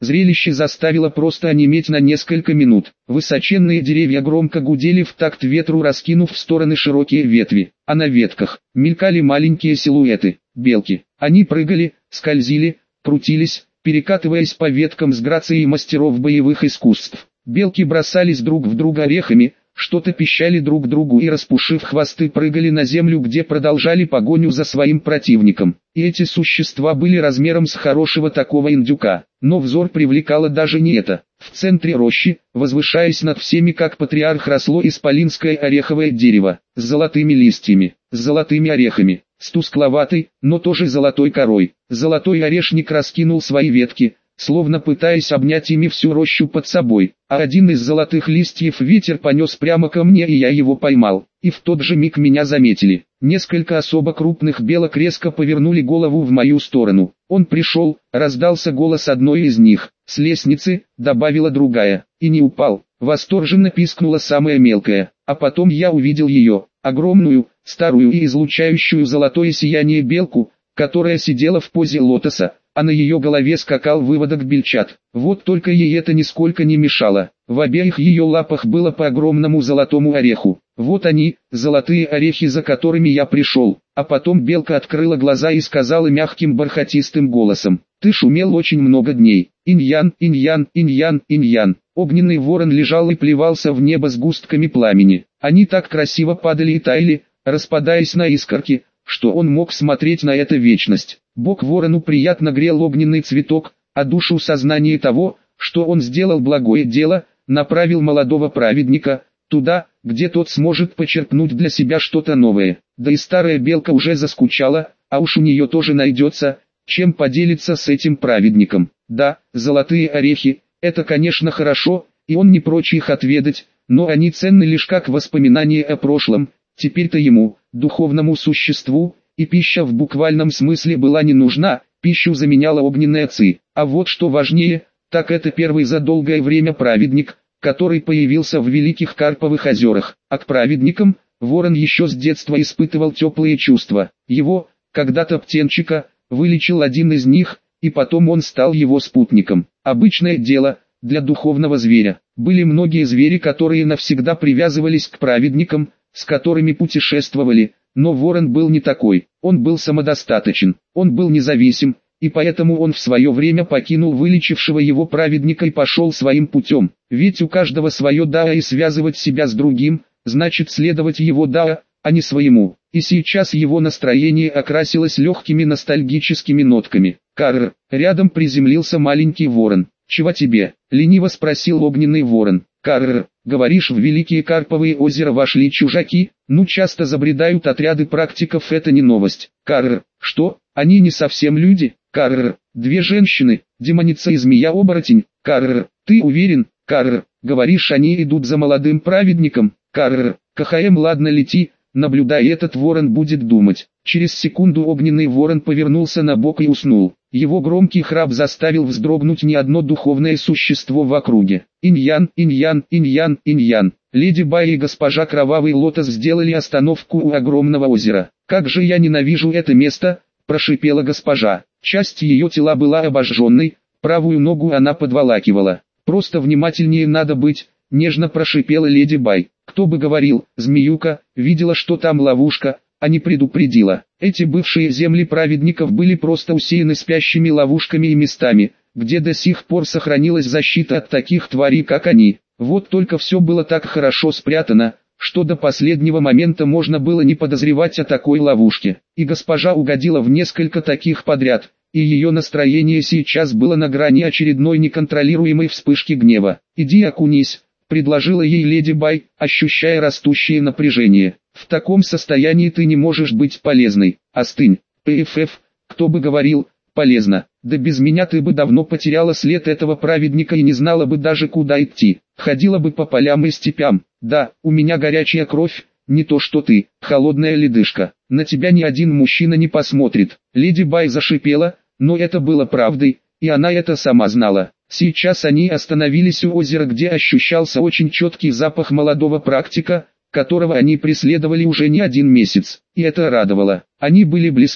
Зрелище заставило просто онеметь на несколько минут. Высоченные деревья громко гудели в такт ветру, раскинув в стороны широкие ветви, а на ветках мелькали маленькие силуэты, белки. Они прыгали, скользили, крутились, перекатываясь по веткам с грацией мастеров боевых искусств. Белки бросались друг в друга орехами, что-то пищали друг другу и, распушив хвосты, прыгали на землю, где продолжали погоню за своим противником. И эти существа были размером с хорошего такого индюка. Но взор привлекало даже не это. В центре рощи, возвышаясь над всеми как патриарх, росло исполинское ореховое дерево, с золотыми листьями, с золотыми орехами, с тускловатой, но тоже золотой корой. Золотой орешник раскинул свои ветки, словно пытаясь обнять ими всю рощу под собой, а один из золотых листьев ветер понес прямо ко мне, и я его поймал, и в тот же миг меня заметили. Несколько особо крупных белок резко повернули голову в мою сторону. Он пришел, раздался голос одной из них, с лестницы, добавила другая, и не упал. Восторженно пискнула самая мелкая, а потом я увидел ее, огромную, старую и излучающую золотое сияние белку, которая сидела в позе лотоса, а на ее голове скакал выводок бельчат. Вот только ей это нисколько не мешало. В обеих ее лапах было по огромному золотому ореху. Вот они, золотые орехи, за которыми я пришел. А потом белка открыла глаза и сказала мягким бархатистым голосом: «Ты шумел очень много дней. Иньян, иньян, иньян, иньян». Огненный ворон лежал и плевался в небо сгустками пламени. Они так красиво падали и таяли, распадаясь на искорки, что он мог смотреть на это вечность. Бог ворону приятно грел огненный цветок, а душу сознание того, что он сделал благое дело, направил молодого праведника туда, где тот сможет почерпнуть для себя что-то новое. Да и старая белка уже заскучала, а уж у нее тоже найдется, чем поделиться с этим праведником. Да, золотые орехи, это конечно хорошо, и он не прочь их отведать, но они ценны лишь как воспоминание о прошлом. Теперь-то ему, духовному существу, и пища в буквальном смысле была не нужна, пищу заменяла огненная ци. А вот что важнее, так это первый за долгое время праведник, который появился в Великих Карповых озерах. А к праведникам ворон еще с детства испытывал теплые чувства. Его, когда-то птенчика, вылечил один из них, и потом он стал его спутником. Обычное дело для духовного зверя. Были многие звери, которые навсегда привязывались к праведникам, с которыми путешествовали, но ворон был не такой. Он был самодостаточен, он был независим, и поэтому он в свое время покинул вылечившего его праведника и пошел своим путем. Ведь у каждого свое дао, и связывать себя с другим, значит следовать его дао, а не своему. И сейчас его настроение окрасилось легкими ностальгическими нотками. Карр, рядом приземлился маленький ворон. «Чего тебе?» — лениво спросил огненный ворон. «Карр, говоришь, в Великие Карповые озера вошли чужаки? Ну, часто забредают отряды практиков, это не новость». «Карр, что? Они не совсем люди?» «Карр, две женщины, демоница и змея-оборотень». «Карр, ты уверен?» «Карр, говоришь, они идут за молодым праведником?» «Карр, КХМ, ладно, лети, наблюдай, этот ворон будет думать». Через секунду огненный ворон повернулся на бок и уснул. Его громкий храп заставил вздрогнуть не одно духовное существо в округе. Иньян, иньян, иньян, иньян. Леди Бай и госпожа Кровавый Лотос сделали остановку у огромного озера. «Как же я ненавижу это место!» – прошипела госпожа. Часть ее тела была обожженной, правую ногу она подволакивала. «Просто внимательнее надо быть», – нежно прошипела леди Бай. «Кто бы говорил, змеюка, видела, что там ловушка, а не предупредила». Эти бывшие земли праведников были просто усеяны спящими ловушками и местами, где до сих пор сохранилась защита от таких тварей, как они. Вот только все было так хорошо спрятано, что до последнего момента можно было не подозревать о такой ловушке. И госпожа угодила в несколько таких подряд, и ее настроение сейчас было на грани очередной неконтролируемой вспышки гнева. «Иди окунись», — предложила ей леди Бай, ощущая растущее напряжение. «В таком состоянии ты не можешь быть полезной. Остынь». «ПФФ, кто бы говорил, полезно. Да без меня ты бы давно потеряла след этого праведника и не знала бы даже куда идти. Ходила бы по полям и степям. Да, у меня горячая кровь, не то что ты, холодная ледышка. На тебя ни один мужчина не посмотрит». Леди Бай зашипела, но это было правдой, и она это сама знала. Сейчас они остановились у озера, где ощущался очень четкий запах молодого практика, которого они преследовали уже не один месяц. И это радовало. Они были близки,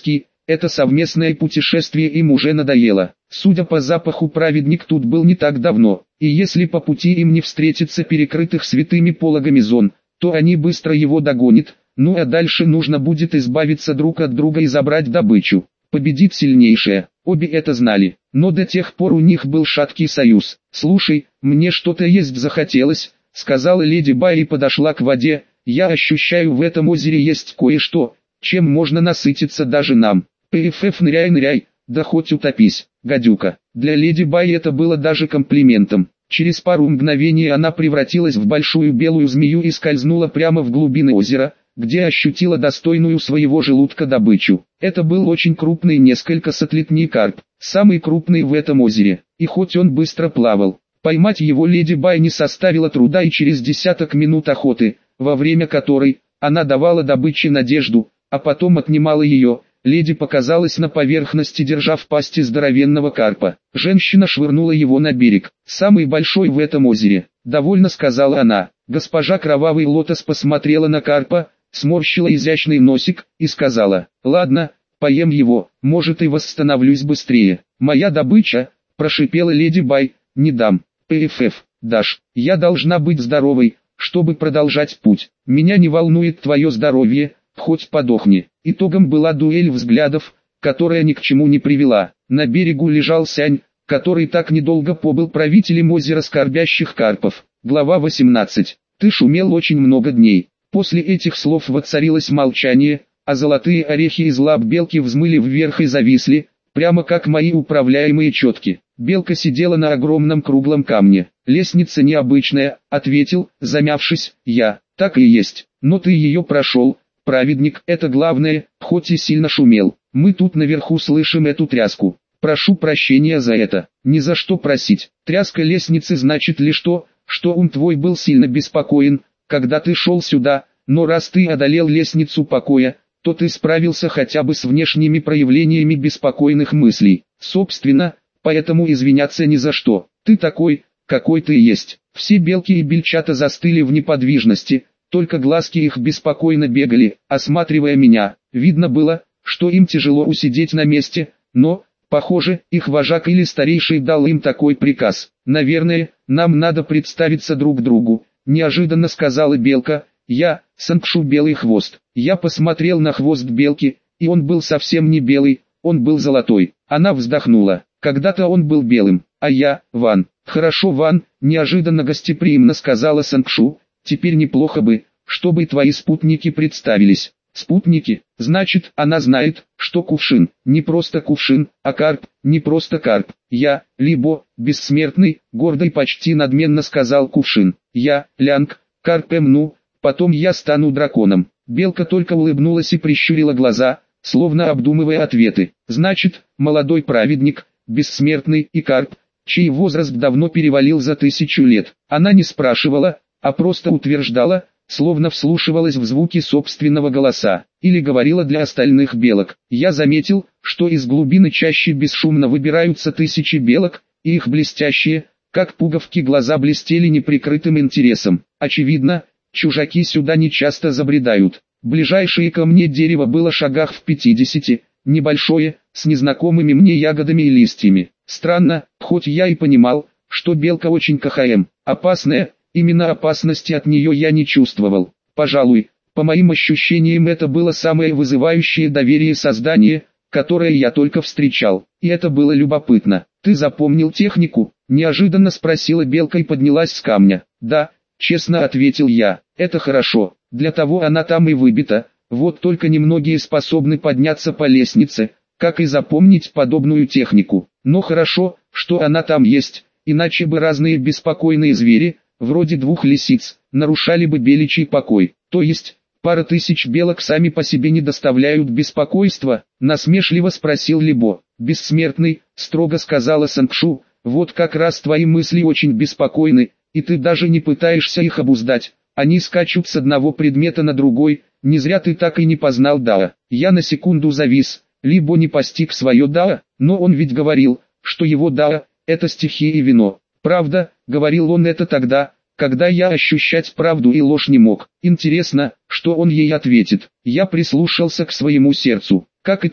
это совместное путешествие им уже надоело. Судя по запаху, праведник тут был не так давно, и если по пути им не встретится перекрытых святыми пологами зон, то они быстро его догонят, ну а дальше нужно будет избавиться друг от друга и забрать добычу. Победит сильнейшая, обе это знали, но до тех пор у них был шаткий союз. «Слушай, мне что-то есть захотелось», — сказала леди Бай и подошла к воде. «Я ощущаю, в этом озере есть кое-что, чем можно насытиться даже нам. Пфф, ныряй-ныряй, да хоть утопись, гадюка». Для леди Бай это было даже комплиментом. Через пару мгновений она превратилась в большую белую змею и скользнула прямо в глубины озера, где ощутила достойную своего желудка добычу. Это был очень крупный, несколько сотлетний карп, самый крупный в этом озере, и хоть он быстро плавал, поймать его леди Бай не составило труда, и через десяток минут охоты, во время которой она давала добыче надежду, а потом отнимала ее, леди показалась на поверхности, держа в пасти здоровенного карпа. Женщина швырнула его на берег, самый большой в этом озере. «Довольно», — сказала она. Госпожа Кровавый Лотос посмотрела на карпа, сморщила изящный носик и сказала: «Ладно, поем его, может и восстановлюсь быстрее». «Моя добыча», — прошипела леди Бай, — «не дам». «Пфф, дашь, я должна быть здоровой, чтобы продолжать путь. Меня не волнует твое здоровье, хоть подохни». Итогом была дуэль взглядов, которая ни к чему не привела. На берегу лежал Сянь, который так недолго побыл правителем озера скорбящих карпов. Глава восемнадцать. «Ты шумел очень много дней». После этих слов воцарилось молчание, а золотые орехи из лап белки взмыли вверх и зависли, прямо как мои управляемые четки. Белка сидела на огромном круглом камне. «Лестница необычная», — ответил, замявшись, я. «Так и есть, но ты ее прошел, праведник, это главное, хоть и сильно шумел. Мы тут наверху слышим эту тряску. Прошу прощения за это». «Ни за что просить. Тряска лестницы значит лишь то, что ум твой был сильно беспокоен, когда ты шел сюда, но раз ты одолел лестницу покоя, то ты справился хотя бы с внешними проявлениями беспокойных мыслей. Собственно, поэтому извиняться ни за что. Ты такой, какой ты есть». Все белки и бельчата застыли в неподвижности, только глазки их беспокойно бегали, осматривая меня. Видно было, что им тяжело усидеть на месте, но, похоже, их вожак или старейший дал им такой приказ. «Наверное, нам надо представиться друг другу», — неожиданно сказала белка. «Я, Сангшу Белый Хвост». Я посмотрел на хвост белки, и он был совсем не белый, он был золотой. Она вздохнула. «Когда-то он был белым, а я, Ван». «Хорошо, Ван», — неожиданно гостеприимно сказала Сангшу. «Теперь неплохо бы, чтобы твои спутники представились». «Спутники, значит, она знает, что кувшин, не просто кувшин, а карп, не просто карп. Я, Либо, бессмертный», — гордо и почти надменно сказал кувшин. «Я, Лянг, карп Эмну, потом я стану драконом». Белка только улыбнулась и прищурила глаза, словно обдумывая ответы. «Значит, молодой праведник, бессмертный и карп, чей возраст давно перевалил за тысячу лет». Она не спрашивала, а просто утверждала, словно вслушивалась в звуки собственного голоса, или говорила для остальных белок. Я заметил, что из глубины чаще бесшумно выбираются тысячи белок, и их блестящие, как пуговки, глаза блестели неприкрытым интересом. Очевидно, чужаки сюда не часто забредают. Ближайшее ко мне дерево было шагах в пятидесяти, небольшое, с незнакомыми мне ягодами и листьями. Странно, хоть я и понимал, что белка очень КХМ, опасная. Именно опасности от нее я не чувствовал. Пожалуй, по моим ощущениям, это было самое вызывающее доверие создание, которое я только встречал. И это было любопытно. «Ты запомнил технику?» – неожиданно спросила белка и поднялась с камня. «Да», – честно ответил я. «Это хорошо, для того она там и выбита. Вот только немногие способны подняться по лестнице, как и запомнить подобную технику. Но хорошо, что она там есть, иначе бы разные беспокойные звери, вроде двух лисиц, нарушали бы беличий покой. То есть, пара тысяч белок сами по себе не доставляют беспокойства?» — насмешливо спросил Либо. «Бессмертный», — строго сказала Сангшу, — «вот как раз твои мысли очень беспокойны, и ты даже не пытаешься их обуздать. Они скачут с одного предмета на другой, не зря ты так и не познал Дао». Я на секунду завис, Либо не постиг свое Дао, но он ведь говорил, что его Дао — это стихия и вино. «Правда», — говорил он это тогда, когда я ощущать правду и ложь не мог. Интересно, что он ей ответит. Я прислушался к своему сердцу. «Как и ты», —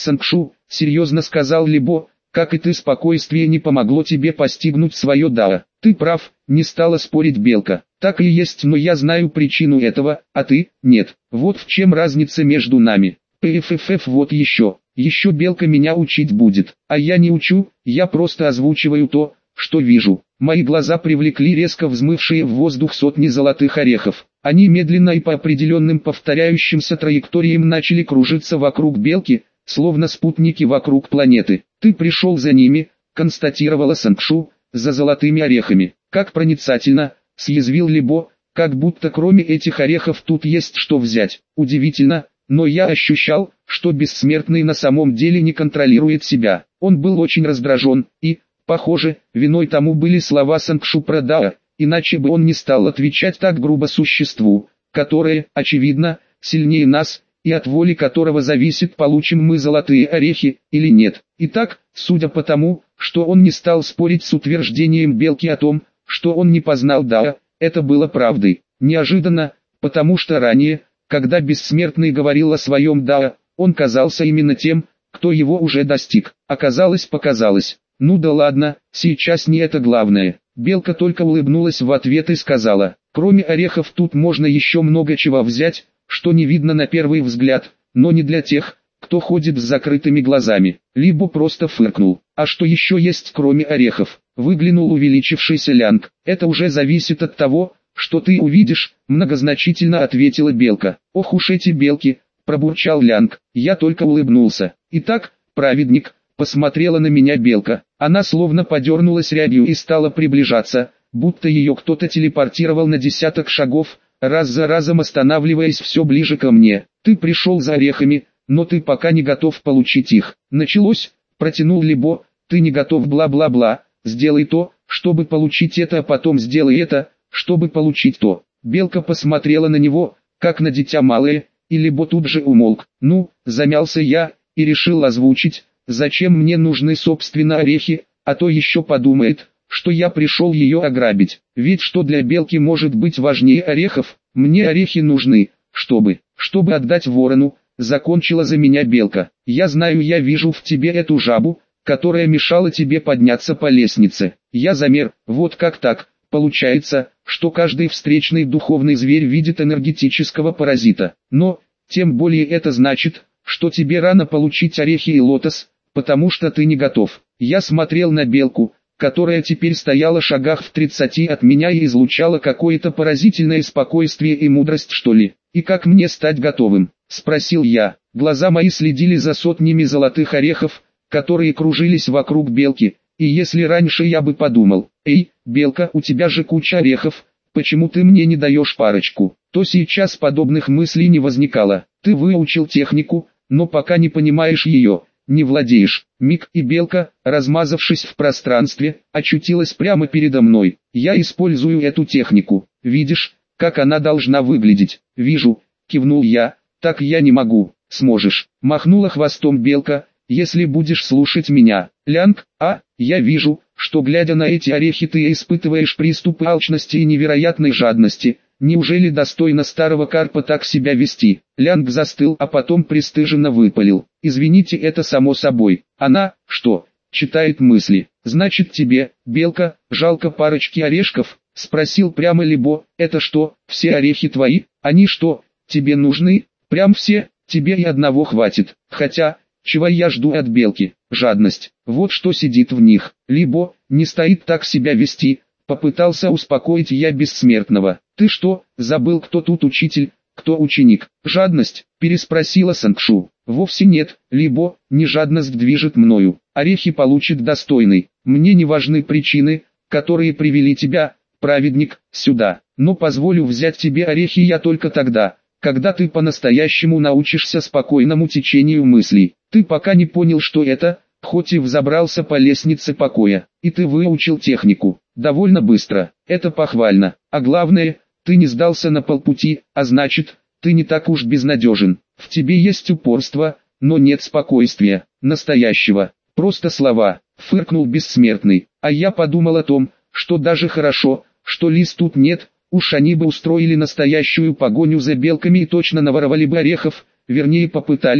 Сангшу, серьезно сказал Либо, как и ты, спокойствие не помогло тебе постигнуть свое дао. Ты прав, не стала спорить Белка. Так и есть, но я знаю причину этого, а ты, нет. Вот в чем разница между нами. Пффф, вот еще. Еще Белка меня учить будет, а я не учу, я просто озвучиваю то, что вижу. Мои глаза привлекли резко взмывшие в воздух сотни золотых орехов. Они медленно и по определенным повторяющимся траекториям начали кружиться вокруг Белки, словно спутники вокруг планеты. Ты пришел за ними, констатировала Сангшу, за золотыми орехами. Как проницательно, съязвил Либо, как будто кроме этих орехов тут есть что взять. Удивительно, но я ощущал, что бессмертный на самом деле не контролирует себя. Он был очень раздражен, и, похоже, виной тому были слова Сангшу про дао, иначе бы он не стал отвечать так грубо существу, которое, очевидно, сильнее нас, и от воли которого зависит, получим мы золотые орехи или нет. Итак, судя по тому, что он не стал спорить с утверждением Белки о том, что он не познал дао, это было правдой. Неожиданно, потому что ранее, когда Бессмертный говорил о своем дао, он казался именно тем, кто его уже достиг. Оказалось, показалось. Ну да ладно, сейчас не это главное. Белка только улыбнулась в ответ и сказала, кроме орехов тут можно еще много чего взять, что не видно на первый взгляд, но не для тех, кто ходит с закрытыми глазами. Либо просто фыркнул. А что еще есть кроме орехов? Выглянул увеличившийся Лянг. Это уже зависит от того, что ты увидишь, многозначительно ответила Белка. Ох уж эти белки, пробурчал Лянг. Я только улыбнулся. Итак, праведник, посмотрела на меня Белка. Она словно подернулась рябью и стала приближаться, будто ее кто-то телепортировал на десяток шагов, раз за разом останавливаясь все ближе ко мне. Ты пришел за орехами, но ты пока не готов получить их. Началось, протянул Либо, ты не готов бла-бла-бла, сделай то, чтобы получить это, а потом сделай это, чтобы получить то. Белка посмотрела на него, как на дитя малое, и Либо тут же умолк. Ну, замялся я, и решил озвучить, зачем мне нужны собственно орехи, а то еще подумает, что я пришел ее ограбить. Ведь что для Белки может быть важнее орехов? Мне орехи нужны, чтобы, чтобы отдать ворону, закончила за меня Белка. Я знаю, я вижу в тебе эту жабу, которая мешала тебе подняться по лестнице. Я замер, вот как так, получается, что каждый встречный духовный зверь видит энергетического паразита. Но, тем более это значит, что тебе рано получить орехи и лотос, потому что ты не готов. Я смотрел на Белку, которая теперь стояла в шагах в тридцати от меня и излучала какое-то поразительное спокойствие и мудрость, что ли. «И как мне стать готовым?» – спросил я. Глаза мои следили за сотнями золотых орехов, которые кружились вокруг Белки, и если раньше я бы подумал, «Эй, Белка, у тебя же куча орехов, почему ты мне не даешь парочку?», то сейчас подобных мыслей не возникало. Ты выучил технику, но пока не понимаешь ее, не владеешь. Миг, и Белка, размазавшись в пространстве, очутилась прямо передо мной. Я использую эту технику. Видишь, как она должна выглядеть? Вижу, кивнул я. Так я не могу. Сможешь. Махнула хвостом Белка, если будешь слушать меня. Лянг, а, я вижу, что глядя на эти орехи ты испытываешь приступы алчности и невероятной жадности. Неужели достойно старого карпа так себя вести? Лянг застыл, а потом пристыженно выпалил. Извините, это само собой. Она, что, читает мысли? Значит тебе, Белка, жалко парочки орешков? Спросил прямо Либо. Это что, все орехи твои? Они что, тебе нужны? Прям все? Тебе и одного хватит. Хотя, чего я жду от Белки? Жадность. Вот что сидит в них. Либо, не стоит так себя вести. Попытался успокоить я Бессмертного. «Ты что, забыл, кто тут учитель, кто ученик?» «Жадность?» – переспросила Сангшу. «Вовсе нет, Либо, не жадность движет мною. Орехи получит достойный. Мне не важны причины, которые привели тебя, праведник, сюда. Но позволю взять тебе орехи я только тогда, когда ты по-настоящему научишься спокойному течению мыслей. Ты пока не понял, что это, хоть и взобрался по лестнице покоя, и ты выучил технику. Довольно быстро, это похвально, а главное, ты не сдался на полпути, а значит, ты не так уж безнадежен. В тебе есть упорство, но нет спокойствия, настоящего, просто слова», — фыркнул Бессмертный. А я подумал о том, что даже хорошо, что Лис тут нет, уж они бы устроили настоящую погоню за белками и точно наворовали бы орехов, вернее попытались бы,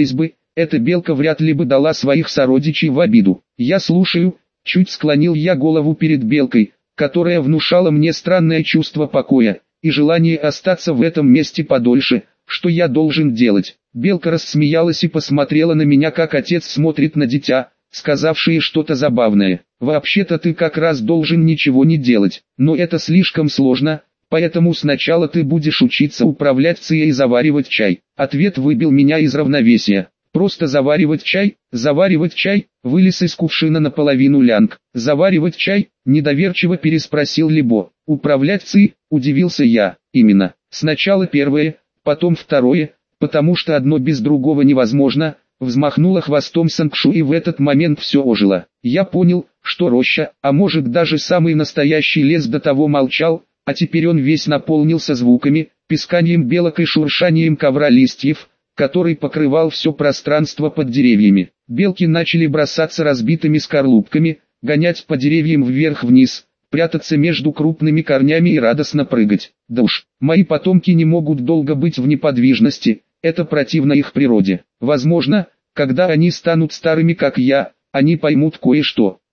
эта белка вряд ли бы дала своих сородичей в обиду. Я слушаю, чуть склонил я голову перед белкой, которая внушала мне странное чувство покоя и желание остаться в этом месте подольше. Что я должен делать? Белка рассмеялась и посмотрела на меня, как отец смотрит на дитя, сказавшие что-то забавное. Вообще-то ты как раз должен ничего не делать, но это слишком сложно, поэтому сначала ты будешь учиться управлять цией и заваривать чай. Ответ выбил меня из равновесия. Просто заваривать чай, заваривать чай, вылез из кувшина наполовину Лянг. Заваривать чай, недоверчиво переспросил Либо. Управлять цией, удивился я. Именно, сначала первое, потом второе, потому что одно без другого невозможно. Взмахнула хвостом Сангшу, и в этот момент все ожило. Я понял, что роща, а может даже самый настоящий лес до того молчал, а теперь он весь наполнился звуками, писканием белок и шуршанием ковра листьев, который покрывал все пространство под деревьями. Белки начали бросаться разбитыми скорлупками, гонять по деревьям вверх-вниз, прятаться между крупными корнями и радостно прыгать. Да уж, мои потомки не могут долго быть в неподвижности, это противно их природе. Возможно, когда они станут старыми как я, они поймут кое-что.